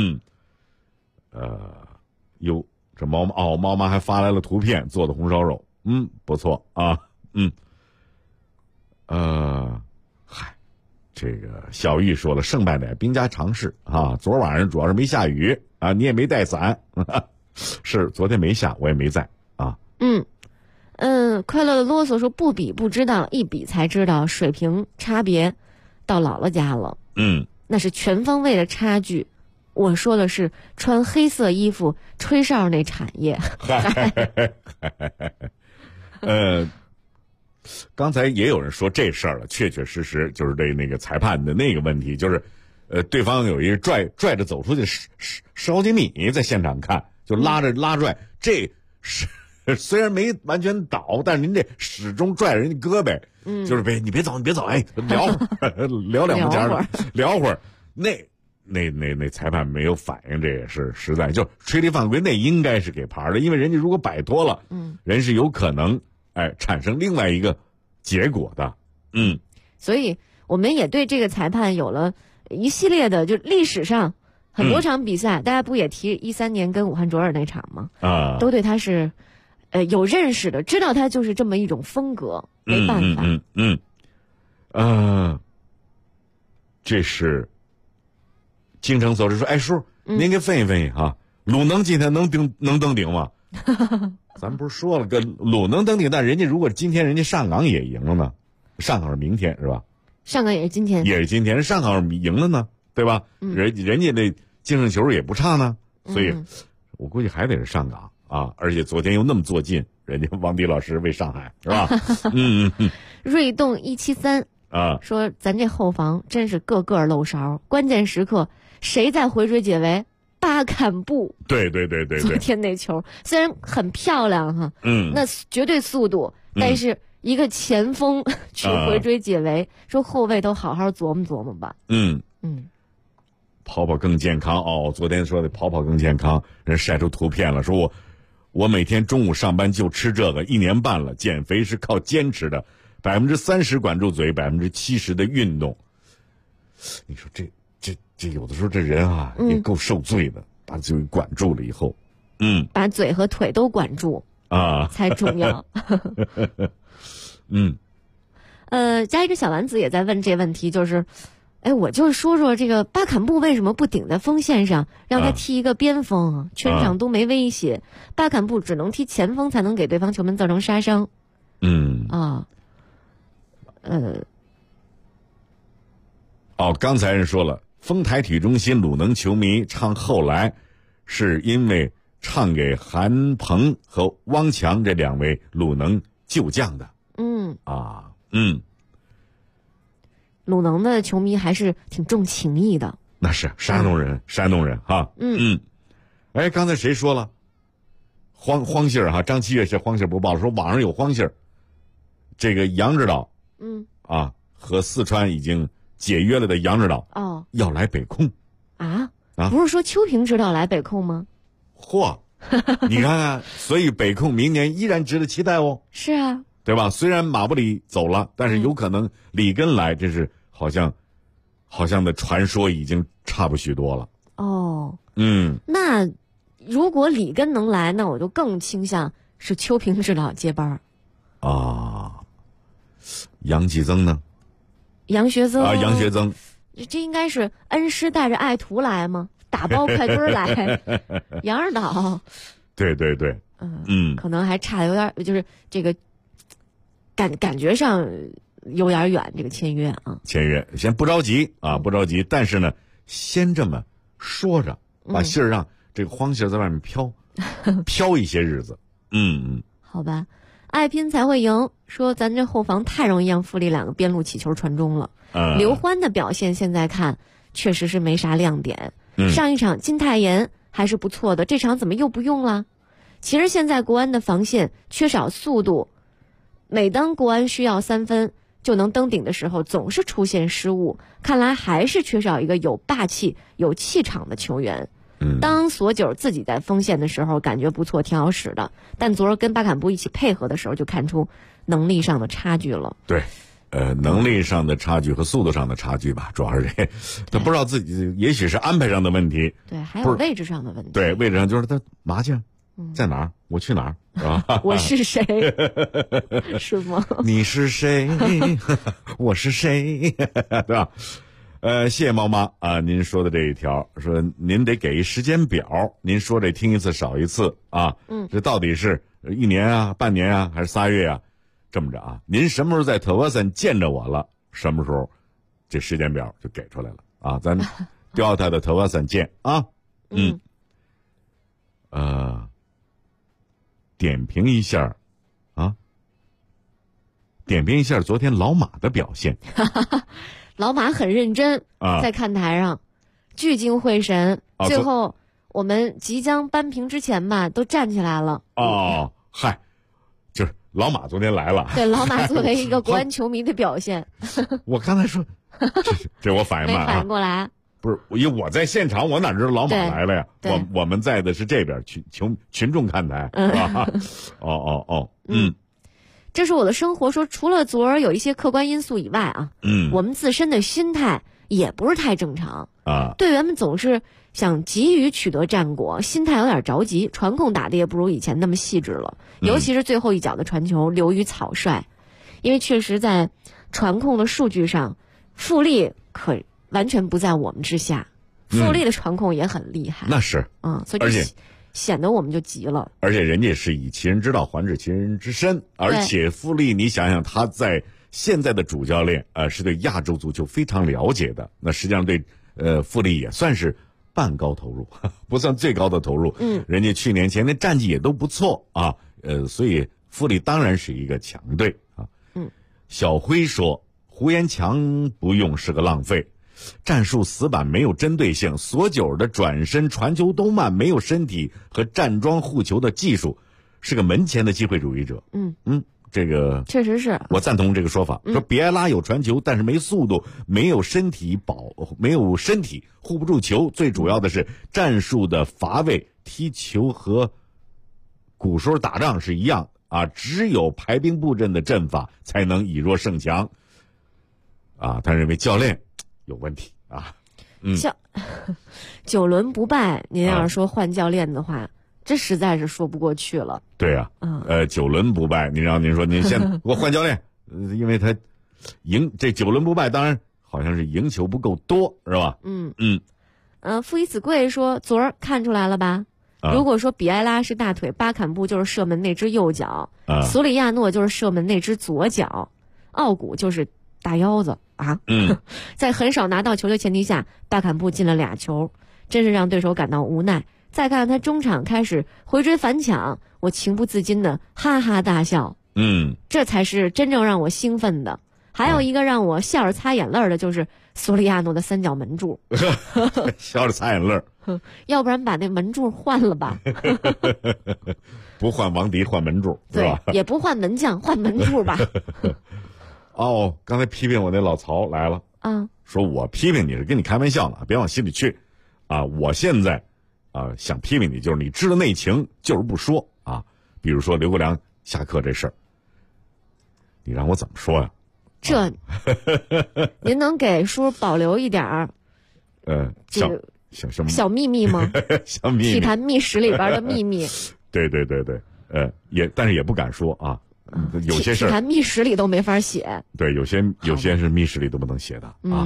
[SPEAKER 1] 哟，这猫妈还发来了图片做的红烧肉，不错啊，这个小玉说了，胜败乃兵家常事啊。昨晚上主要是没下雨啊，你也没带伞，是昨天没下，我也没在啊。
[SPEAKER 7] 快乐的啰嗦说不比不知道，一比才知道水平差别到姥姥家了。那是全方位的差距。我说的是穿黑色衣服吹哨那产业。
[SPEAKER 1] 刚才也有人说这事儿了，确确实实就是那个裁判的那个问题，就是对方有一个拽着走出去十好几米，在现场看就拉拽，这是虽然没完全倒，但是您这始终拽着人家胳膊，就是你别走，哎，聊两步家聊会儿，那裁判没有反应，这也是实在，就吹力犯规，那应该是给牌的，因为人家如果摆脱了，人是有可能产生另外一个结果的，
[SPEAKER 7] 所以我们也对这个裁判有了一系列的，就历史上很多场比赛，大家不也提13年跟武汉卓尔那场吗？都对他是有认识的，知道他就是这么一种风格，没办法。
[SPEAKER 1] 这是京城所示说，哎叔，您给分析分析哈，鲁能今天能登顶吗？咱不是说了个鲁能登顶，但人家如果今天人家上港也赢了呢，上港是明天是吧？
[SPEAKER 7] 上港也是今天，
[SPEAKER 1] 人上港赢了呢，对吧？人家那净胜球也不差呢，所以我估计还得是上港啊，而且昨天又那么做劲，人家王迪老师为上海是吧？
[SPEAKER 7] 锐动173说咱这后防真是个个漏勺，关键时刻谁在回追解围？巴坎布，
[SPEAKER 1] 对，
[SPEAKER 7] 昨天那球虽然很漂亮哈，那绝对速度，但是一个前锋去回追解围，说后卫都好好琢磨琢磨吧。
[SPEAKER 1] 跑更健康哦，昨天说的跑更健康，人晒出图片了，说我每天中午上班就吃这个，1年半了，减肥是靠坚持的，30%管住嘴，70%的运动。你说这有的时候这人啊也够受罪的，把嘴管住了以后，
[SPEAKER 7] 把嘴和腿都管住
[SPEAKER 1] 啊
[SPEAKER 7] 才重要。加一只小丸子也在问这问题，就是我就说这个巴坎布为什么不顶在锋线上，让他踢一个边锋啊？全场都没威胁，巴坎布只能踢前锋才能给对方球门造成杀伤。
[SPEAKER 1] 刚才人说了，丰台体育中心鲁能球迷唱后来，是因为唱给韩鹏和汪强这2位鲁能旧将的。
[SPEAKER 7] 鲁能的球迷还是挺重情义的。
[SPEAKER 1] 那是山东人哈。刚才谁说了？荒信儿哈，张七月是荒信儿播报了，说网上有荒信儿，这个杨指导，和四川已经解约了的杨指导要来北控
[SPEAKER 7] 不是说秋平指导来北控吗？
[SPEAKER 1] 你看看，所以北控明年依然值得期待哦。
[SPEAKER 7] 是啊，
[SPEAKER 1] 对吧？虽然马布里走了，但是有可能里根来，这是好像的传说已经差不许多了。
[SPEAKER 7] 那如果里根能来，那我就更倾向是秋平指导接班。
[SPEAKER 1] 杨继增呢？
[SPEAKER 7] 杨学增这应该是恩师带着爱徒来吗？打包快墩来。杨指导
[SPEAKER 1] 对
[SPEAKER 7] 可能还差有点，就是这个感觉上有点远，这个签约
[SPEAKER 1] 先不着急，但是呢先这么说着，把信儿让这个荒信儿在外面飘一些日子。
[SPEAKER 7] 好吧，爱拼才会赢，说咱这后防太容易让富力2个边路起球传中了。刘欢的表现现在看确实是没啥亮点。上一场金泰妍还是不错的，这场怎么又不用了？其实现在国安的防线缺少速度，每当国安需要3分就能登顶的时候，总是出现失误，看来还是缺少一个有霸气有气场的球员。 当索九自己在锋线的时候感觉不错，挺好使的，但昨儿跟巴坎布一起配合的时候，就看出能力上的差距了。
[SPEAKER 1] 对。能力上的差距和速度上的差距吧，主要是这，他不知道自己，也许是安排上的问题，
[SPEAKER 7] 对，还有位置上的问题。
[SPEAKER 1] 对，位置上就是他麻将在哪儿，我去哪儿，是吧？
[SPEAKER 7] 我是谁？是吗？
[SPEAKER 1] 你是谁？我是谁？对吧？谢谢猫妈啊，您说的这一条，说您得给一时间表，您说这听一次少一次啊，这到底是1年啊、半年啊，还是3月啊？这么着啊，您什么时候在特沃森见着我了，什么时候这时间表就给出来了啊？咱调他的特沃森见啊。点评一下啊，点评一下昨天老马的表现。
[SPEAKER 7] 老马很认真
[SPEAKER 1] 啊，
[SPEAKER 7] 在看台上聚精会神，最后我们即将扳平之前吧，都站起来了。
[SPEAKER 1] 哦，嗨，就是老马昨天来了。
[SPEAKER 7] 对，老马作为一个国安球迷的表现。
[SPEAKER 1] 我刚才说，这我反应慢啊，
[SPEAKER 7] 没反应过来。
[SPEAKER 1] 不是，因为我在现场，我哪知道老马来了呀？我们在的是这边群众看台，是吧？
[SPEAKER 7] 这是我的生活。说除了昨儿有一些客观因素以外啊，我们自身的心态也不是太正常
[SPEAKER 1] 啊。
[SPEAKER 7] 队员们总是想急于取得战果，心态有点着急，传控打得也不如以前那么细致了，尤其是最后一脚的传球流于草率，因为确实在传控的数据上，富力可完全不在我们之下，富力的传控也很厉害。
[SPEAKER 1] 那是，
[SPEAKER 7] 所以而且显得我们就急了。
[SPEAKER 1] 而且人家是以其人之道还治其人之身，而且富力，你想想他在现在的主教练是对亚洲足球非常了解的，那实际上对富力也算是半高投入，不算最高的投入。人家去年前的战绩也都不错啊，所以富力当然是一个强队啊。小辉说胡延强不用是个浪费。战术死板，没有针对性，索九的转身传球都慢，没有身体和站桩护球的技术，是个门前的机会主义者。这个
[SPEAKER 7] 确实是
[SPEAKER 1] 我赞同这个说法。说比埃拉有传球，但是没速度，没有身体护不住球，最主要的是战术的乏味，踢球和古时候打仗是一样啊，只有排兵布阵的阵法才能以弱胜强啊。他认为教练有问题啊。
[SPEAKER 7] 像9轮不败，您要是说换教练的话，这实在是说不过去了。
[SPEAKER 1] 对啊，9轮不败，您说您先给我换教练，因为他这9轮不败，当然好像是赢球不够多，是吧？
[SPEAKER 7] 父以子贵说昨儿看出来了吧？如果说比埃拉是大腿，巴坎布就是射门那只右脚，索里亚诺就是射门那只左脚，奥古就是大腰子啊。在很少拿到球的前提下，巴坎布进了2球，真是让对手感到无奈。再看他中场开始回追反抢，我情不自禁的哈哈大笑。这才是真正让我兴奋的。还有一个让我笑着擦眼泪的，就是索里亚诺的3脚门柱。
[SPEAKER 1] 笑着擦眼泪，
[SPEAKER 7] 要不然把那门柱换了吧。
[SPEAKER 1] 不换王迪，换门柱，是吧？
[SPEAKER 7] 也不换门将，换门柱吧。
[SPEAKER 1] 刚才批评我那老曹来了啊，说我批评你是跟你开玩笑呢，别往心里去啊。我现在想批评你，就是你知道内情就是不说啊。比如说刘国梁下课这事儿，你让我怎么说呀？
[SPEAKER 7] 您能给叔保留一点儿小秘密吗？
[SPEAKER 1] 小秘密，
[SPEAKER 7] 体坛秘史里边的秘密。
[SPEAKER 1] 对，但是也不敢说啊。有些事
[SPEAKER 7] 体坛秘史里都没法写。
[SPEAKER 1] 对，有些是秘史里都不能写的啊。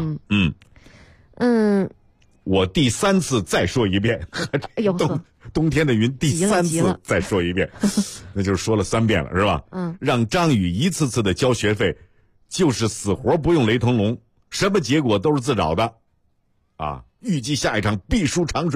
[SPEAKER 1] 我第3次再说一遍。冬天的云第3次再说一遍，那就是说了3遍了，是吧？让张宇一次次的交学费，就是死活不用雷腾龙，什么结果都是自找的啊！预计下一场必输长春。